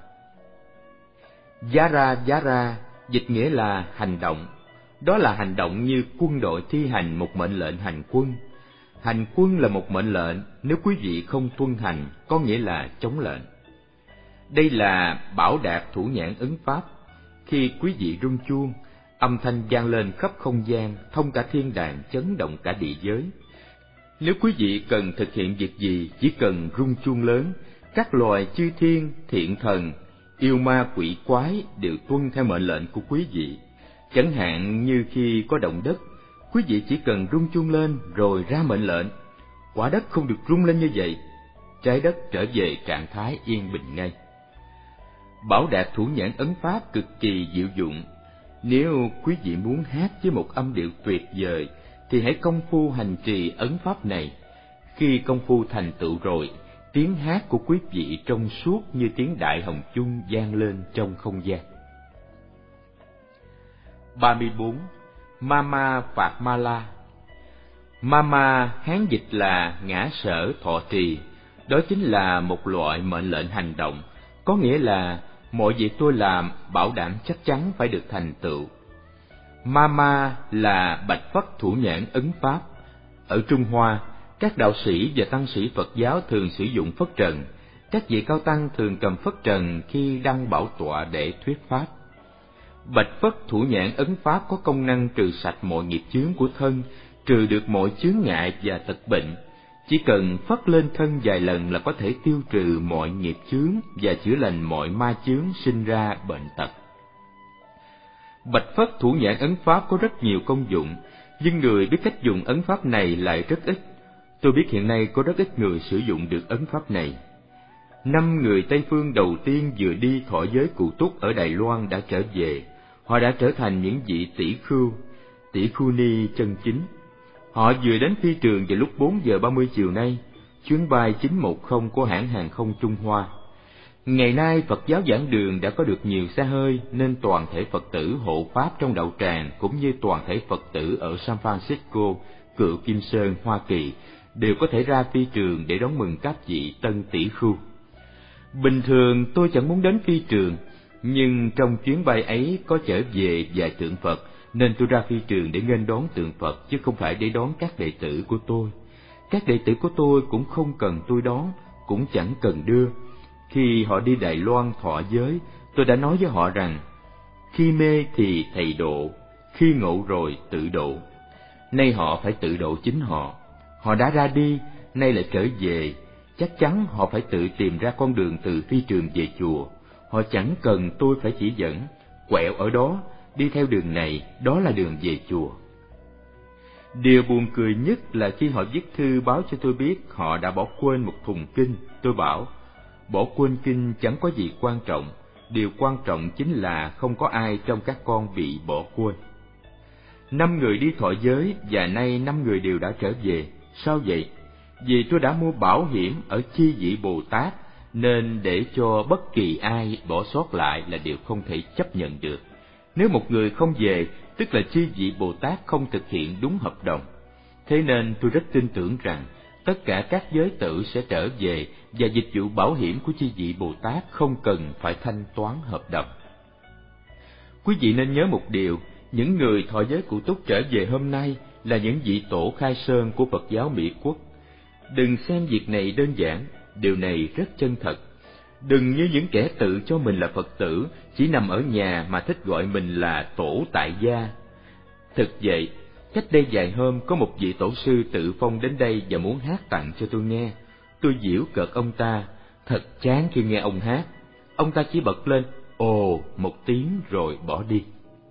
S1: Yara Yara dịch nghĩa là hành động. Đó là hành động như quân đội thi hành một mệnh lệnh hành quân. Hành quân là một mệnh lệnh, nếu quý vị không tuân hành, có nghĩa là chống lệnh. Đây là Bảo Đạt thủ nhãn ấn pháp. Khi quý vị rung chuông, âm thanh vang lên khắp không gian, thông cả thiên đàng, chấn động cả địa giới. Nếu quý vị cần thực hiện việc gì, chỉ cần rung chuông lớn, các loài chư thiên, thiện thần, yêu ma quỷ quái đều tuân theo mệnh lệnh của quý vị. Chẳng hạn như khi có động đất, quý vị chỉ cần rung chuông lên rồi ra mệnh lệnh. Quả đất không được rung lên như vậy, trái đất trở về trạng thái yên bình ngay. Bảo Đạt thủ nhãn ấn pháp cực kỳ diệu dụng. Nếu quý vị muốn hát với một âm điệu tuyệt vời, thì hãy công phu hành trì ấn pháp này. Khi công phu thành tựu rồi, tiếng hát của quý vị trong suốt như tiếng đại hồng chung vang lên trong không gian. ba mươi bốn. Mama Phạt Mala. Mama Hán dịch là ngã sở thọ trì, đó chính là một loại mệnh lệnh hành động, có nghĩa là mọi việc tôi làm bảo đảm chắc chắn phải được thành tựu. Mama là bạch phất thủ nhãn ấn pháp. Ở Trung Hoa, các đạo sĩ và tăng sĩ Phật giáo thường sử dụng phất trần. Các vị cao tăng thường cầm phất trần khi đăng bảo tọa để thuyết pháp. Bạch phất thủ nhãn ấn pháp có công năng trừ sạch mọi nghiệp chướng của thân, trừ được mọi chướng ngại và tật bệnh. Chỉ cần phất lên thân vài lần là có thể tiêu trừ mọi nghiệp chướng và chữa lành mọi ma chướng sinh ra bệnh tật. Bạch phất thủ nhãn ấn pháp có rất nhiều công dụng, nhưng người biết cách dùng ấn pháp này lại rất ít. Tôi biết hiện nay có rất ít người sử dụng được ấn pháp này. Năm người Tây Phương đầu tiên vừa đi thọ giới Cụ Túc ở Đài Loan đã trở về. Họ đã trở thành những vị tỷ khưu, tỷ khưu ni chân chính. Họ vừa đến phi trường vào lúc bốn giờ ba mươi chiều nay, chuyến bay chín một không của hãng hàng không Trung Hoa. Ngày nay Phật giáo giảng đường đã có được nhiều xe hơi, nên toàn thể Phật tử hộ pháp trong đạo tràng cũng như toàn thể Phật tử ở San Francisco, Cựu Kim Sơn, Hoa Kỳ đều có thể ra phi trường để đón mừng các vị tân tỷ khưu. Bình thường tôi chẳng muốn đến phi trường, nhưng trong chuyến bay ấy có chở về vài tượng Phật, nên tôi ra phi trường để nghênh đón tượng Phật, chứ không phải để đón các đệ tử của tôi. Các đệ tử của tôi cũng không cần tôi đón, cũng chẳng cần đưa. Khi họ đi Đài Loan thọ giới, tôi đã nói với họ rằng, khi mê thì thầy độ, khi ngộ rồi tự độ. Nay họ phải tự độ chính họ. Họ đã ra đi, nay lại trở về. Chắc chắn họ phải tự tìm ra con đường từ phi trường về chùa. Họ chẳng cần tôi phải chỉ dẫn, quẹo ở đó, đi theo đường này, đó là đường về chùa. Điều buồn cười nhất là khi họ viết thư báo cho tôi biết họ đã bỏ quên một thùng kinh. Tôi bảo, bỏ quên kinh chẳng có gì quan trọng, điều quan trọng chính là không có ai trong các con bị bỏ quên. Năm người đi thọ giới và nay năm người đều đã trở về. Sao vậy? Vì tôi đã mua bảo hiểm ở Chi Vị Bồ Tát, nên để cho bất kỳ ai bỏ sót lại là điều không thể chấp nhận được. Nếu một người không về, tức là Chi Vị Bồ Tát không thực hiện đúng hợp đồng. Thế nên tôi rất tin tưởng rằng tất cả các giới tử sẽ trở về và dịch vụ bảo hiểm của Chi Vị Bồ Tát không cần phải thanh toán hợp đồng. Quý vị nên nhớ một điều, những người thọ giới Cụ Túc trở về hôm nay là những vị tổ khai sơn của Phật giáo Mỹ Quốc. Đừng xem việc này đơn giản, điều này rất chân thật. Đừng như những kẻ tự cho mình là Phật tử, chỉ nằm ở nhà mà thích gọi mình là tổ tại gia. Thực vậy, cách đây vài hôm có một vị tổ sư tự phong đến đây và muốn hát tặng cho tôi nghe. Tôi giễu cợt ông ta, thật chán khi nghe ông hát. Ông ta chỉ bật lên ồ một tiếng rồi bỏ đi.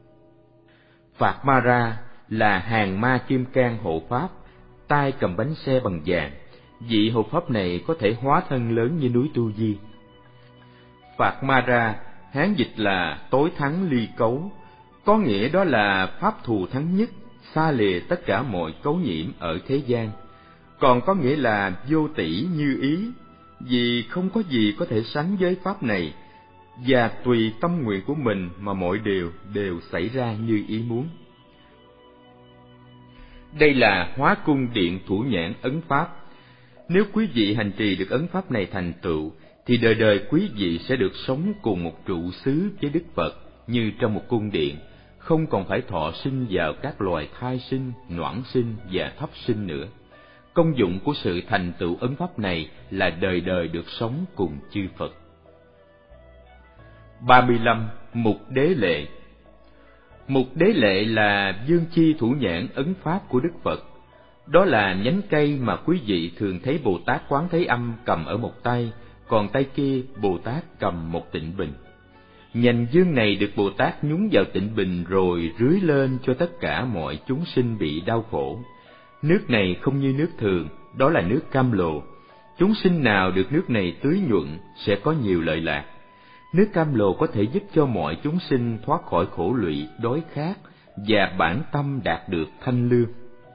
S1: Phạt Ma Ra là hàng ma kim cang hộ pháp, tay cầm bánh xe bằng vàng. Vị hộ pháp này có thể hóa thân lớn như núi Tu Di. Phạt Ma Ra, Hán dịch là tối thắng ly cấu, có nghĩa đó là pháp thù thắng nhất, xa lìa tất cả mọi cấu nhiễm ở thế gian. Còn có nghĩa là vô tỷ như ý, vì không có gì có thể sánh với pháp này, và tùy tâm nguyện của mình mà mọi điều đều xảy ra như ý muốn. Đây là Hóa Cung Điện Thủ Nhãn ấn pháp. Nếu quý vị hành trì được ấn pháp này thành tựu, thì đời đời quý vị sẽ được sống cùng một trụ xứ với Đức Phật như trong một cung điện, không còn phải thọ sinh vào các loài thai sinh, noãn sinh và thấp sinh nữa. Công dụng của sự thành tựu ấn pháp này là đời đời được sống cùng chư Phật. ba mươi lăm. Mục Đế Lệ. Mục Đế Lệ là dương chi thủ nhãn ấn pháp của Đức Phật. Đó là nhánh cây mà quý vị thường thấy Bồ Tát Quán Thế Âm cầm ở một tay, còn tay kia Bồ Tát cầm một tịnh bình. Nhành dương này được Bồ Tát nhúng vào tịnh bình rồi rưới lên cho tất cả mọi chúng sinh bị đau khổ. Nước này không như nước thường, đó là nước cam lồ. Chúng sinh nào được nước này tưới nhuận sẽ có nhiều lợi lạc. nước cam lồ có thể giúp cho mọi chúng sinh thoát khỏi khổ lụy, đói khát và bản tâm đạt được thanh lương.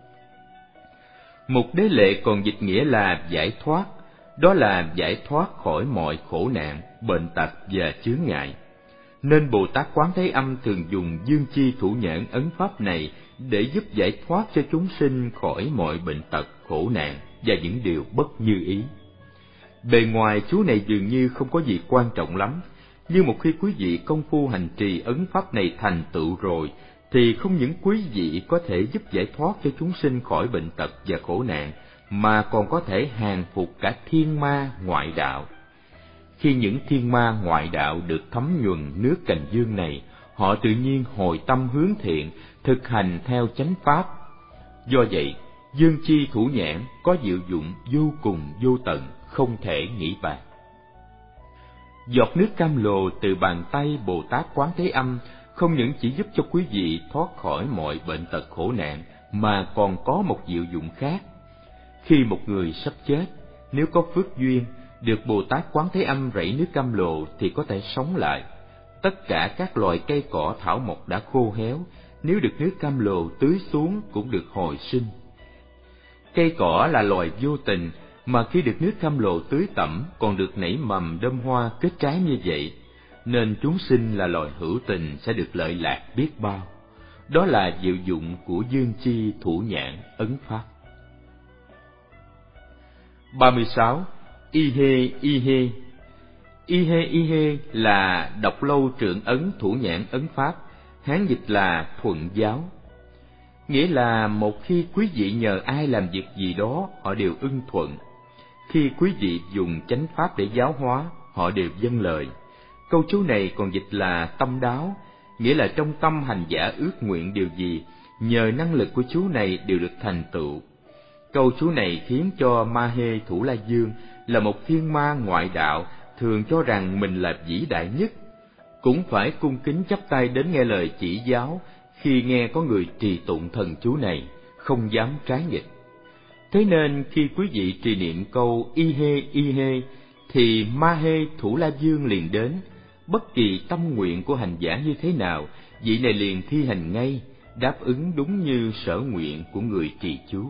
S1: Một đế lệ còn dịch nghĩa là giải thoát, đó là giải thoát khỏi mọi khổ nạn, bệnh tật và chướng ngại. Nên Bồ Tát Quán Thế Âm thường dùng dương chi thủ nhãn ấn pháp này để giúp giải thoát cho chúng sinh khỏi mọi bệnh tật, khổ nạn và những điều bất như ý. Bề ngoài chú này dường như không có gì quan trọng lắm, nhưng một khi quý vị công phu hành trì ấn pháp này thành tựu rồi, thì không những quý vị có thể giúp giải thoát cho chúng sinh khỏi bệnh tật và khổ nạn, mà còn có thể hàng phục cả thiên ma ngoại đạo. Khi những thiên ma ngoại đạo được thấm nhuần nước cành dương này, họ tự nhiên hồi tâm hướng thiện, thực hành theo chánh pháp. Do vậy, dương chi thủ nhãn có diệu dụng vô cùng vô tận, không thể nghĩ bàn. Giọt nước cam lồ từ bàn tay Bồ Tát Quán Thế Âm không những chỉ giúp cho quý vị thoát khỏi mọi bệnh tật khổ nạn, mà còn có một diệu dụng khác. Khi một người sắp chết, nếu có phước duyên, được Bồ Tát Quán Thế Âm rảy nước cam lồ thì có thể sống lại. Tất cả các loài cây cỏ thảo mộc đã khô héo, nếu được nước cam lồ tưới xuống cũng được hồi sinh. Cây cỏ là loài vô tình, mà khi được nước cam lồ tưới tẩm còn được nảy mầm đơm hoa kết trái như vậy, nên chúng sinh là loài hữu tình sẽ được lợi lạc biết bao. Đó là diệu dụng của dương chi thủ nhãn ấn pháp. ba mươi sáu. Y hê y hê. Y hê y hê là đọc lâu trượng ấn thủ nhãn ấn pháp, Hán dịch là thuận giáo. Nghĩa là một khi quý vị nhờ ai làm việc gì đó, họ đều ưng thuận. Khi quý vị dùng chánh pháp để giáo hóa, họ đều vâng lời. Câu chú này còn dịch là tâm đáo, nghĩa là trong tâm hành giả ước nguyện điều gì, nhờ năng lực của chú này đều được thành tựu. Câu chú này khiến cho Ma Hê Thủ La Dương là một thiên ma ngoại đạo thường cho rằng mình là vĩ đại nhất, cũng phải cung kính chắp tay đến nghe lời chỉ giáo khi nghe có người trì tụng thần chú này, không dám trái nghịch. Thế nên khi quý vị trì niệm câu Y hê Y hê thì Ma Hê Thủ La Dương liền đến, bất kỳ tâm nguyện của hành giả như thế nào, vị này liền thi hành ngay, đáp ứng đúng như sở nguyện của người trì chú.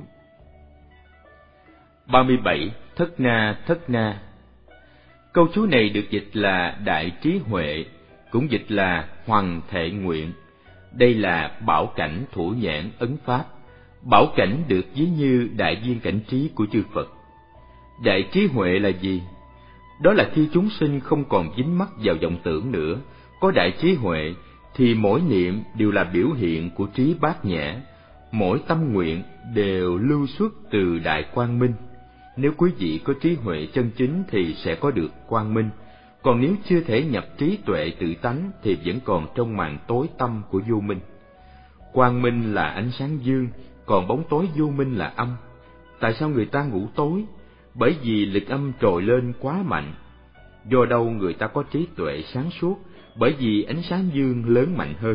S1: ba mươi bảy. Thất na thất na. Câu chú này được dịch là đại trí huệ, cũng dịch là hoằng thệ nguyện. Đây là bảo cảnh thủ nhãn ấn pháp. Bảo cảnh được ví như đại viên cảnh trí của chư Phật. Đại trí huệ là gì? Đó là khi chúng sinh không còn dính mắc vào vọng tưởng nữa, có đại trí huệ thì mỗi niệm đều là biểu hiện của trí bát nhã, mỗi tâm nguyện đều lưu xuất từ đại quang minh. Nếu quý vị có trí huệ chân chính thì sẽ có được quang minh, còn nếu chưa thể nhập trí tuệ tự tánh thì vẫn còn trong màn tối tăm của vô minh. Quang minh là ánh sáng dương, còn bóng tối vô minh là âm. Tại sao người ta ngủ tối? Bởi vì lực âm trồi lên quá mạnh. Do đâu người ta có trí tuệ sáng suốt? Bởi vì ánh sáng dương lớn mạnh hơn.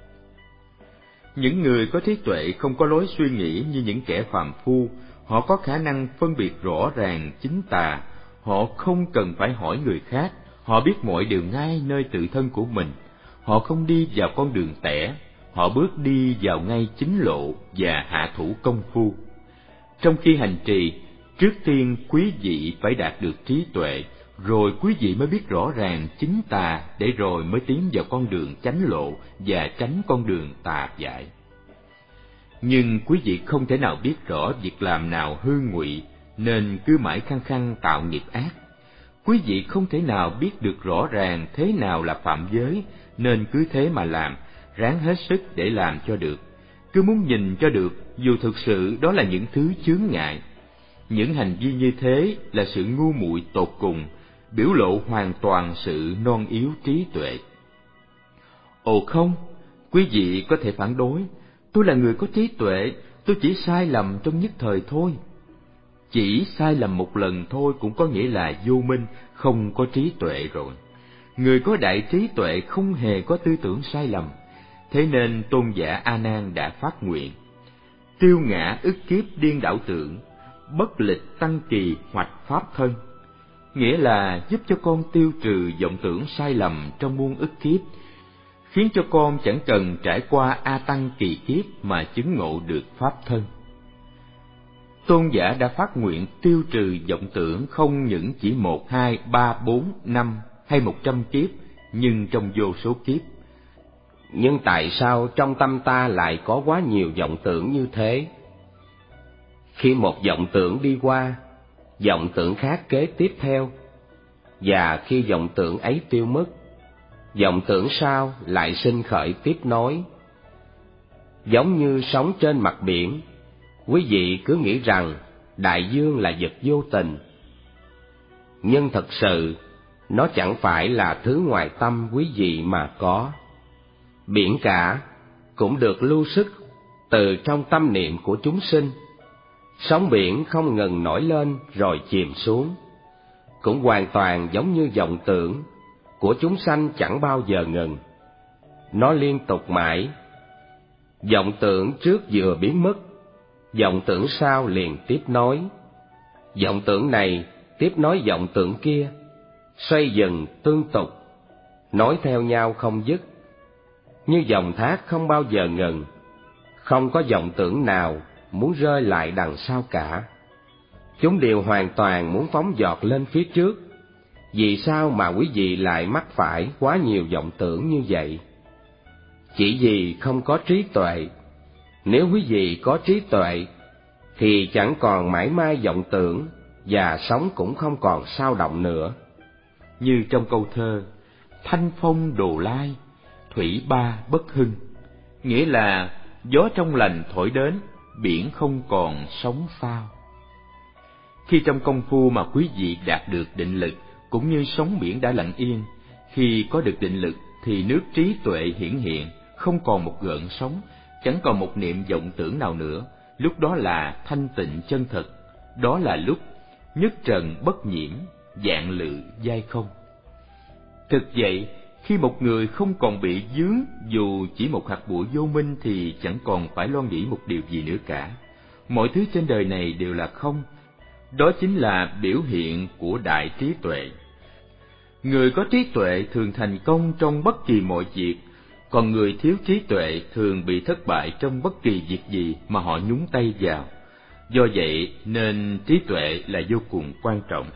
S1: Những người có trí tuệ không có lối suy nghĩ như những kẻ phàm phu. Họ có khả năng phân biệt rõ ràng chính tà. Họ không cần phải hỏi người khác. Họ biết mọi điều ngay nơi tự thân của mình. Họ không đi vào con đường tẻ. Họ bước đi vào ngay chính lộ và hạ thủ công phu. Trong khi hành trì, trước tiên quý vị phải đạt được trí tuệ, rồi quý vị mới biết rõ ràng chính tà, để rồi mới tiến vào con đường chánh lộ và tránh con đường tà dại. Nhưng quý vị không thể nào biết rõ việc làm nào hư ngụy, nên cứ mãi khăng khăng tạo nghiệp ác. Quý vị không thể nào biết được rõ ràng thế nào là phạm giới, nên cứ thế mà làm, ráng hết sức để làm cho được. Cứ muốn nhìn cho được, dù thực sự đó là những thứ chướng ngại. Những hành vi như thế là sự ngu muội tột cùng, biểu lộ hoàn toàn sự non yếu trí tuệ. Ồ không, quý vị có thể phản đối, tôi là người có trí tuệ, tôi chỉ sai lầm trong nhất thời thôi. Chỉ sai lầm một lần thôi cũng có nghĩa là vô minh, không có trí tuệ rồi. Người có đại trí tuệ không hề có tư tưởng sai lầm. Thế nên tôn giả A Nan đã phát nguyện: tiêu ngã ức kiếp điên đảo tưởng, bất lịch tăng kỳ hoạch pháp thân. nghĩa là giúp cho con tiêu trừ vọng tưởng sai lầm trong muôn ức kiếp, khiến cho con chẳng cần trải qua a tăng kỳ kiếp mà chứng ngộ được pháp thân. Tôn giả đã phát nguyện tiêu trừ vọng tưởng không những chỉ một, hai, ba, bốn, năm hay một trăm kiếp, nhưng trong vô số kiếp.
S3: Nhưng tại sao trong tâm ta lại có quá nhiều vọng tưởng như thế? Khi một vọng tưởng đi qua, vọng tưởng khác kế tiếp theo, và khi vọng tưởng ấy tiêu mất, vọng tưởng sau lại sinh khởi tiếp nối. Giống như sóng trên mặt biển, quý vị cứ nghĩ rằng đại dương là vật vô tình, nhưng thật sự nó chẳng phải là thứ ngoài tâm quý vị mà có. Biển cả cũng được lưu sức từ trong tâm niệm của chúng sinh. Sóng biển không ngừng nổi lên rồi chìm xuống, cũng hoàn toàn giống như vọng tưởng của chúng sanh chẳng bao giờ ngừng. Nó liên tục mãi. Vọng tưởng trước vừa biến mất, vọng tưởng sau liền tiếp nối. Vọng tưởng này tiếp nối vọng tưởng kia, xoay dần tương tục, nối theo nhau không dứt, như dòng thác không bao giờ ngừng. Không có vọng tưởng nào muốn rơi lại đằng sau cả. Chúng đều hoàn toàn muốn phóng dọt lên phía trước. Vì sao mà quý vị lại mắc phải quá nhiều vọng tưởng như vậy? Chỉ vì không có trí tuệ. Nếu quý vị có trí tuệ, thì chẳng còn mãi mãi vọng tưởng, và sống cũng không còn sao động nữa.
S1: Như trong câu thơ, thanh phong đồ lai, thủy ba bất hưng, nghĩa là gió trong lành thổi đến, biển không còn sóng sao. Khi trong công phu mà quý vị đạt được định lực, cũng như sóng biển đã lặng yên, khi có được định lực thì nước trí tuệ hiển hiện, không còn một gợn sóng, chẳng còn một niệm vọng tưởng nào nữa. Lúc đó là thanh tịnh chân thật, đó là lúc nhất trần bất nhiễm, vạn lự giai không. Thực vậy, khi một người không còn bị vướng dù chỉ một hạt bụi vô minh thì chẳng còn phải lo nghĩ một điều gì nữa cả. Mọi thứ trên đời này đều là không. Đó chính là biểu hiện của đại trí tuệ. Người có trí tuệ thường thành công trong bất kỳ mọi việc, còn người thiếu trí tuệ thường bị thất bại trong bất kỳ việc gì mà họ nhúng tay vào. Do vậy nên trí tuệ là vô cùng quan trọng.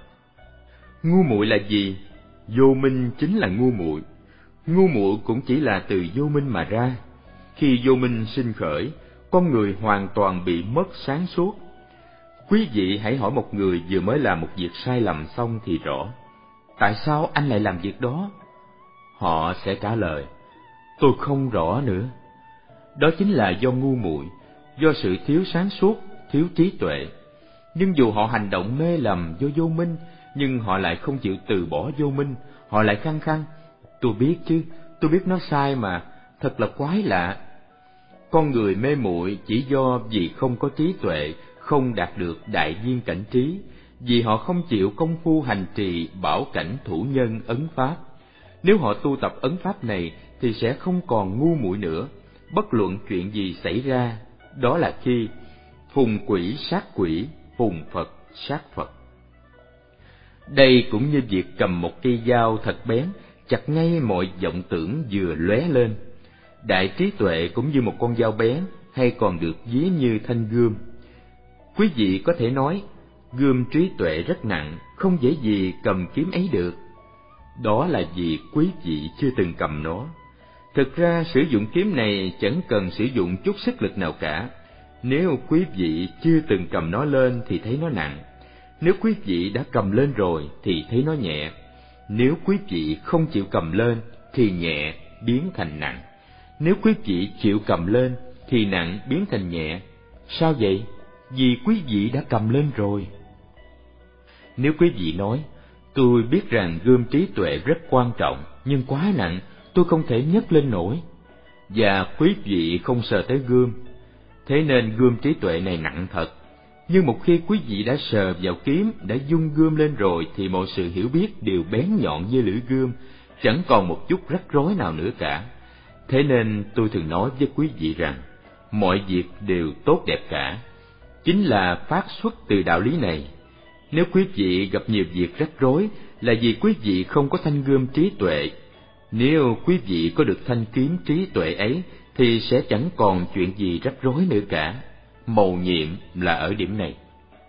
S1: Ngu muội là gì? Vô minh chính là ngu muội. Ngu muội cũng chỉ là từ vô minh mà ra. Khi vô minh sinh khởi, con người hoàn toàn bị mất sáng suốt. Quý vị hãy hỏi một người vừa mới làm một việc sai lầm xong thì rõ. Tại sao anh lại làm việc đó? Họ sẽ trả lời, tôi không rõ nữa. Đó chính là do ngu muội, do sự thiếu sáng suốt, thiếu trí tuệ. Nhưng dù họ hành động mê lầm do vô minh, nhưng họ lại không chịu từ bỏ vô minh. Họ lại khăng khăng, tôi biết chứ, tôi biết nó sai mà, thật là quái lạ. Con người mê muội chỉ do vì không có trí tuệ, không đạt được đại viên cảnh trí, vì họ không chịu công phu hành trì bảo cảnh thủ nhân ấn pháp. Nếu họ tu tập ấn pháp này thì sẽ không còn ngu muội nữa. Bất luận chuyện gì xảy ra, đó là khi phùng quỷ sát quỷ, phùng Phật sát Phật. Đây cũng như việc cầm một cây dao thật bén, chặt ngay mọi vọng tưởng vừa lóe lên. Đại trí tuệ cũng như một con dao bén, hay còn được ví như thanh gươm. Quý vị có thể nói, gươm trí tuệ rất nặng, không dễ gì cầm kiếm ấy được. Đó là vì quý vị chưa từng cầm nó. Thực ra sử dụng kiếm này chẳng cần sử dụng chút sức lực nào cả. Nếu quý vị chưa từng cầm nó lên thì thấy nó nặng. Nếu quý vị đã cầm lên rồi thì thấy nó nhẹ. Nếu quý vị không chịu cầm lên thì nhẹ biến thành nặng. Nếu quý vị chịu cầm lên thì nặng biến thành nhẹ. Sao vậy? Vì quý vị đã cầm lên rồi. Nếu quý vị nói, tôi biết rằng gươm trí tuệ rất quan trọng, nhưng quá nặng, tôi không thể nhấc lên nổi. Và quý vị không sờ tới gươm, thế nên gươm trí tuệ này nặng thật. Nhưng một khi quý vị đã sờ vào kiếm, đã dung gươm lên rồi, thì mọi sự hiểu biết đều bén nhọn như lưỡi gươm, chẳng còn một chút rắc rối nào nữa cả. Thế nên tôi thường nói với quý vị rằng, mọi việc đều tốt đẹp cả. Chính là phát xuất từ đạo lý này. Nếu quý vị gặp nhiều việc rắc rối là vì quý vị không có thanh gươm trí tuệ. Nếu quý vị có được thanh kiếm trí tuệ ấy thì sẽ chẳng còn chuyện gì rắc rối nữa cả. Mầu nhiệm là ở điểm này.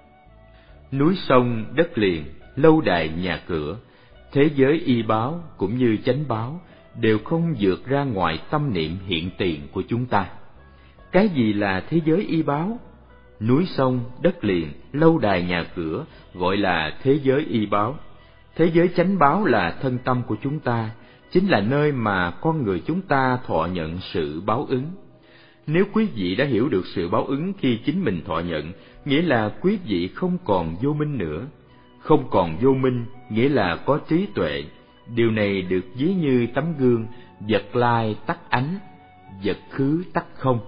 S1: Núi sông, đất liền, lâu đài, nhà cửa, thế giới y báo cũng như chánh báo đều không vượt ra ngoài tâm niệm hiện tiền của chúng ta. Cái gì là thế giới y báo? Núi sông, đất liền, lâu đài, nhà cửa gọi là thế giới y báo. Thế giới chánh báo là thân tâm của chúng ta, chính là nơi mà con người chúng ta thọ nhận sự báo ứng. Nếu quý vị đã hiểu được sự báo ứng khi chính mình thọ nhận, nghĩa là quý vị không còn vô minh nữa. Không còn vô minh nghĩa là có trí tuệ. Điều này được ví như tấm gương, vật lai tắt ánh, vật khứ tắt không.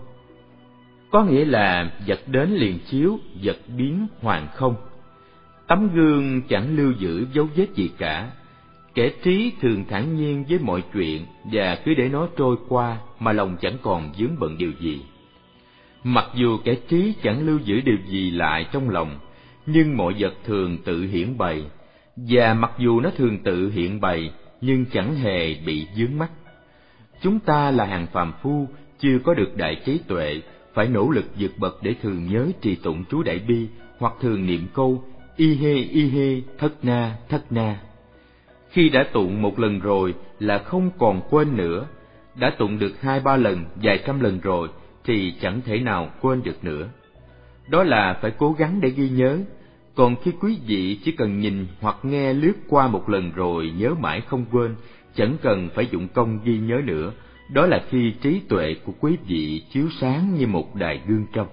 S1: Có nghĩa là vật đến liền chiếu, vật biến hoàn không. Tấm gương chẳng lưu giữ dấu vết gì cả. Kẻ trí thường thản nhiên với mọi chuyện và cứ để nó trôi qua mà lòng chẳng còn vướng bận điều gì. Mặc dù kẻ trí chẳng lưu giữ điều gì lại trong lòng, nhưng mọi vật thường tự hiển bày, và mặc dù nó thường tự hiện bày nhưng chẳng hề bị vướng mắc. Chúng ta là hàng phàm phu, chưa có được đại trí tuệ, phải nỗ lực vượt bậc để thường nhớ trì tụng chú Đại Bi hoặc thường niệm câu y hê y hê thất na thất na. Khi đã tụng một lần rồi là không còn quên nữa, đã tụng được hai ba lần, vài trăm lần rồi thì chẳng thể nào quên được nữa. Đó là phải cố gắng để ghi nhớ. Còn khi quý vị chỉ cần nhìn hoặc nghe lướt qua một lần rồi nhớ mãi không quên, chẳng cần phải dụng công ghi nhớ nữa, đó là khi trí tuệ của quý vị chiếu sáng như một đài gương trong.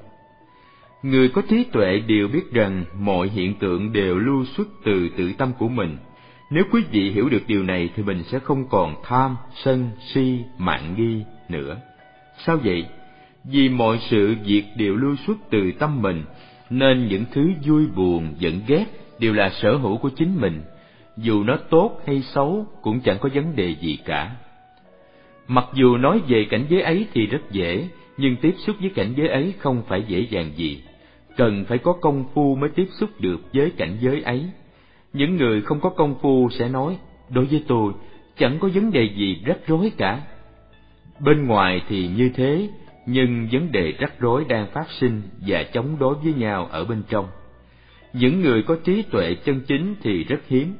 S1: Người có trí tuệ đều biết rằng mọi hiện tượng đều lưu xuất từ tự tâm của mình. Nếu quý vị hiểu được điều này thì mình sẽ không còn tham, sân, si, mạn nghi nữa. Sao vậy? Vì mọi sự việc đều lưu xuất từ tâm mình, nên những thứ vui buồn, giận ghét đều là sở hữu của chính mình. Dù nó tốt hay xấu cũng chẳng có vấn đề gì cả. Mặc dù nói về cảnh giới ấy thì rất dễ, nhưng tiếp xúc với cảnh giới ấy không phải dễ dàng gì. Cần phải có công phu mới tiếp xúc được với cảnh giới ấy. Những người không có công phu sẽ nói, đối với tôi chẳng có vấn đề gì rắc rối cả. Bên ngoài thì như thế, nhưng vấn đề rắc rối đang phát sinh và chống đối với nhau ở bên trong. Những người có trí tuệ chân chính thì rất hiếm.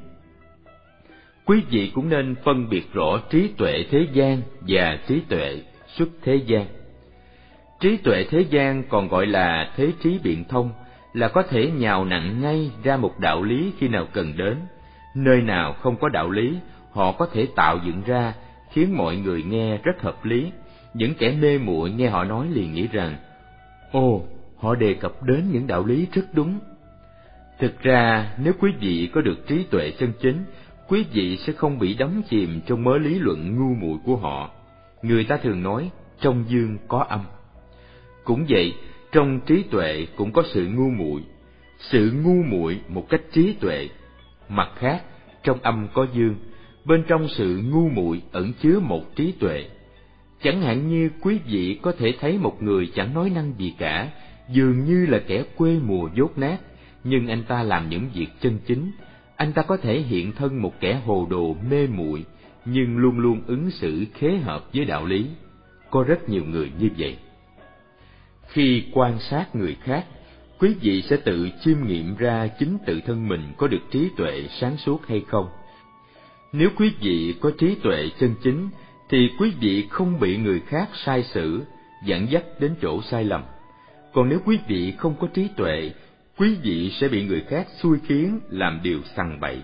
S1: Quý vị cũng nên phân biệt rõ trí tuệ thế gian và trí tuệ xuất thế gian. Trí tuệ thế gian còn gọi là thế trí biện thông, là có thể nhào nặn ngay ra một đạo lý khi nào cần đến. Nơi nào không có đạo lý, họ có thể tạo dựng ra, khiến mọi người nghe rất hợp lý. Những kẻ mê muội nghe họ nói liền nghĩ rằng, ồ, họ đề cập đến những đạo lý rất đúng. Thực ra, nếu quý vị có được trí tuệ chân chính, quý vị sẽ không bị đắm chìm trong mớ lý luận ngu muội của họ. Người ta thường nói, trong dương có âm. Cũng vậy, trong trí tuệ cũng có sự ngu muội, sự ngu muội một cách trí tuệ. Mặt khác, trong âm có dương, bên trong sự ngu muội ẩn chứa một trí tuệ. Chẳng hạn như quý vị có thể thấy một người chẳng nói năng gì cả, dường như là kẻ quê mùa dốt nát, nhưng anh ta làm những việc chân chính. Anh ta có thể hiện thân một kẻ hồ đồ mê muội, nhưng luôn luôn ứng xử khế hợp với đạo lý. Có rất nhiều người như vậy. Khi quan sát người khác, quý vị sẽ tự chiêm nghiệm ra chính tự thân mình có được trí tuệ sáng suốt hay không. Nếu quý vị có trí tuệ chân chính, thì quý vị không bị người khác sai xử, dẫn dắt đến chỗ sai lầm. Còn nếu quý vị không có trí tuệ, quý vị sẽ bị người khác xui khiến làm điều sằng bậy.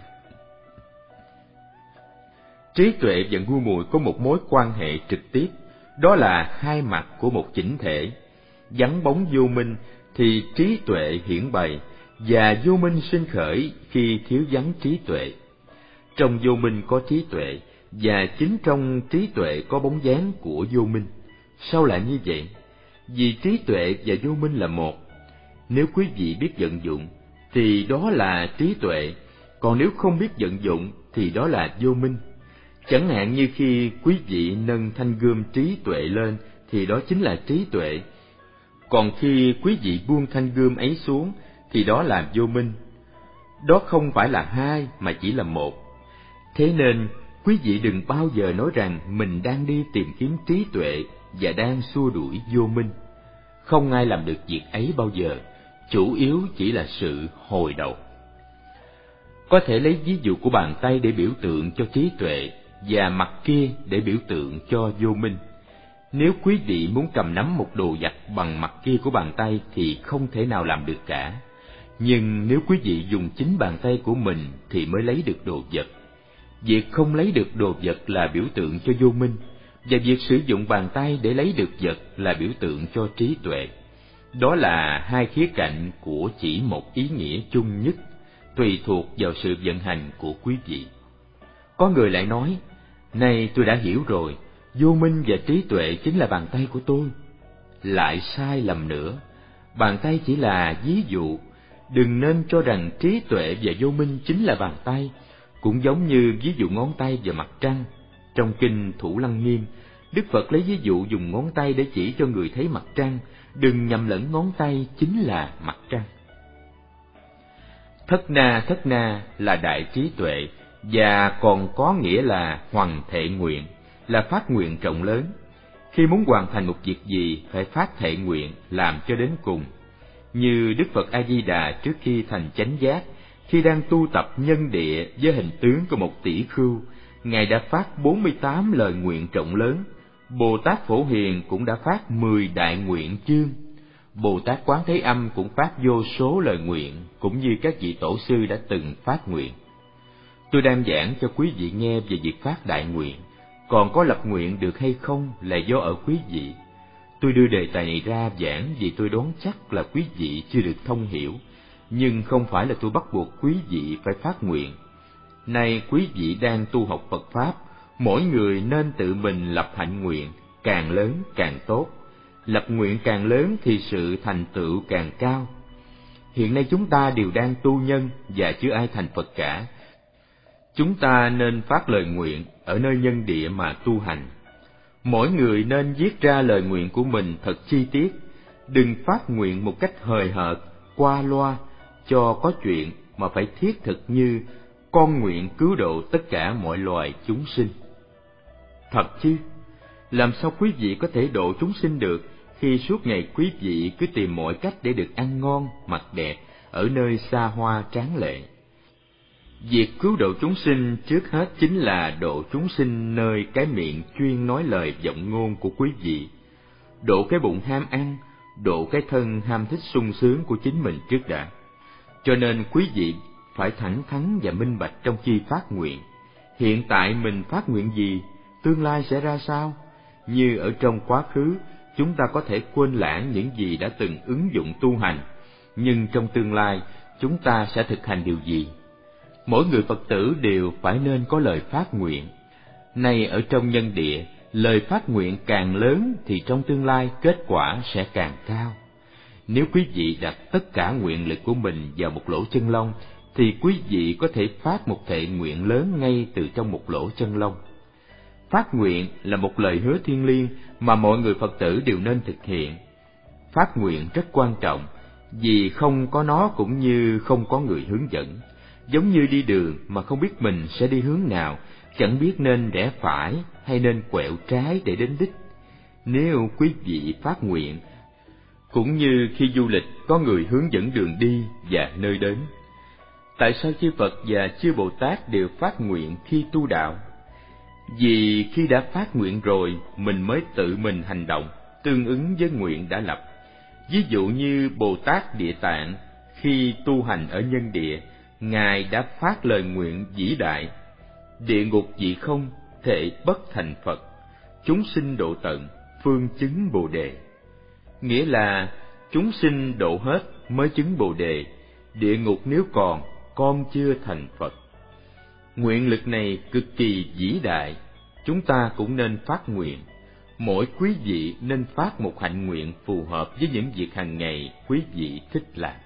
S1: Trí tuệ và ngu muội có một mối quan hệ trực tiếp, đó là hai mặt của một chỉnh thể. Vắng bóng vô minh thì trí tuệ hiển bày, và vô minh sinh khởi khi thiếu vắng trí tuệ. Trong vô minh có trí tuệ, và chính trong trí tuệ có bóng dáng của vô minh. Sao lại như vậy? Vì trí tuệ và vô minh là một. Nếu quý vị biết vận dụng, thì đó là trí tuệ, còn nếu không biết vận dụng, thì đó là vô minh. Chẳng hạn như khi quý vị nâng thanh gươm trí tuệ lên, thì đó chính là trí tuệ. Còn khi quý vị buông thanh gươm ấy xuống, thì đó là vô minh. Đó không phải là hai mà chỉ là một. Thế nên, quý vị đừng bao giờ nói rằng mình đang đi tìm kiếm trí tuệ và đang xua đuổi vô minh. Không ai làm được việc ấy bao giờ, chủ yếu chỉ là sự hồi đầu. Có thể lấy ví dụ của bàn tay để biểu tượng cho trí tuệ và mặt kia để biểu tượng cho vô minh. Nếu quý vị muốn cầm nắm một đồ vật bằng mặt kia của bàn tay thì không thể nào làm được cả. Nhưng nếu quý vị dùng chính bàn tay của mình thì mới lấy được đồ vật. Việc không lấy được đồ vật là biểu tượng cho vô minh, và việc sử dụng bàn tay để lấy được vật là biểu tượng cho trí tuệ. Đó là hai khía cạnh của chỉ một ý nghĩa chung nhất, tùy thuộc vào sự vận hành của quý vị. Có người lại nói, này tôi đã hiểu rồi, vô minh và trí tuệ chính là bàn tay của tôi. Lại sai lầm nữa, bàn tay chỉ là ví dụ, đừng nên cho rằng trí tuệ và vô minh chính là bàn tay. Cũng giống như ví dụ ngón tay và mặt trăng. Trong kinh Thủ Lăng Nghiêm, Đức Phật lấy ví dụ dùng ngón tay để chỉ cho người thấy mặt trăng, đừng nhầm lẫn ngón tay chính là mặt trăng. Thất na thất na là đại trí tuệ, và còn có nghĩa là hoằng thệ nguyện, là phát nguyện rộng lớn. Khi muốn hoàn thành một việc gì phải phát thệ nguyện làm cho đến cùng. Như Đức Phật A Di Đà trước khi thành chánh giác, khi đang tu tập nhân địa với hình tướng của một tỷ khưu, Ngài đã phát bốn mươi tám lời nguyện rộng lớn. Bồ Tát Phổ Hiền cũng đã phát mười đại nguyện chương. Bồ Tát Quán Thế Âm cũng phát vô số lời nguyện, cũng như các vị tổ sư đã từng phát nguyện. Tôi đang giảng cho quý vị nghe về việc phát đại nguyện, còn có lập nguyện được hay không là do ở quý vị. Tôi đưa đề tài này ra giảng vì tôi đoán chắc là quý vị chưa được thông hiểu, nhưng không phải là tôi bắt buộc quý vị phải phát nguyện. Nay quý vị đang tu học Phật Pháp, mỗi người nên tự mình lập hạnh nguyện, càng lớn càng tốt. Lập nguyện càng lớn thì sự thành tựu càng cao. Hiện nay chúng ta đều đang tu nhân và chưa ai thành Phật cả. Chúng ta nên phát lời nguyện ở nơi nhân địa mà tu hành. Mỗi người nên viết ra lời nguyện của mình thật chi tiết, đừng phát nguyện một cách hời hợt, qua loa, cho có chuyện, mà phải thiết thực như con nguyện cứu độ tất cả mọi loài chúng sinh. Thật chứ, làm sao quý vị có thể độ chúng sinh được khi suốt ngày quý vị cứ tìm mọi cách để được ăn ngon, mặc đẹp ở nơi xa hoa tráng lệ? Việc cứu độ chúng sinh trước hết chính là độ chúng sinh nơi cái miệng chuyên nói lời vọng ngôn của quý vị, độ cái bụng ham ăn, độ cái thân ham thích sung sướng của chính mình trước đã. Cho nên quý vị phải thẳng thắn và minh bạch trong khi phát nguyện. Hiện tại mình phát nguyện gì, tương lai sẽ ra sao? Như ở trong quá khứ, chúng ta có thể quên lãng những gì đã từng ứng dụng tu hành, nhưng trong tương lai, chúng ta sẽ thực hành điều gì? Mỗi người Phật tử đều phải nên có lời phát nguyện. Nay ở trong nhân địa, lời phát nguyện càng lớn thì trong tương lai kết quả sẽ càng cao. Nếu quý vị đặt tất cả nguyện lực của mình vào một lỗ chân lông, thì quý vị có thể phát một thệ nguyện lớn ngay từ trong một lỗ chân lông. Phát nguyện là một lời hứa thiêng liêng mà mọi người Phật tử đều nên thực hiện. Phát nguyện rất quan trọng, vì không có nó cũng như không có người hướng dẫn. Giống như đi đường mà không biết mình sẽ đi hướng nào, chẳng biết nên rẽ phải hay nên quẹo trái để đến đích. Nếu quý vị phát nguyện, cũng như khi du lịch có người hướng dẫn đường đi và nơi đến. Tại sao chư Phật và chư Bồ Tát đều phát nguyện khi tu đạo? Vì khi đã phát nguyện rồi, mình mới tự mình hành động, tương ứng với nguyện đã lập. Ví dụ như Bồ Tát Địa Tạng, khi tu hành ở nhân địa, Ngài đã phát lời nguyện vĩ đại: địa ngục vị không, thể bất thành Phật, chúng sinh độ tận, phương chứng Bồ Đề. Nghĩa là chúng sinh độ hết mới chứng Bồ Đề, địa ngục nếu còn, con chưa thành Phật. Nguyện lực này cực kỳ vĩ đại, chúng ta cũng nên phát nguyện. Mỗi quý vị nên phát một hạnh nguyện phù hợp với những việc hàng ngày quý vị thích làm.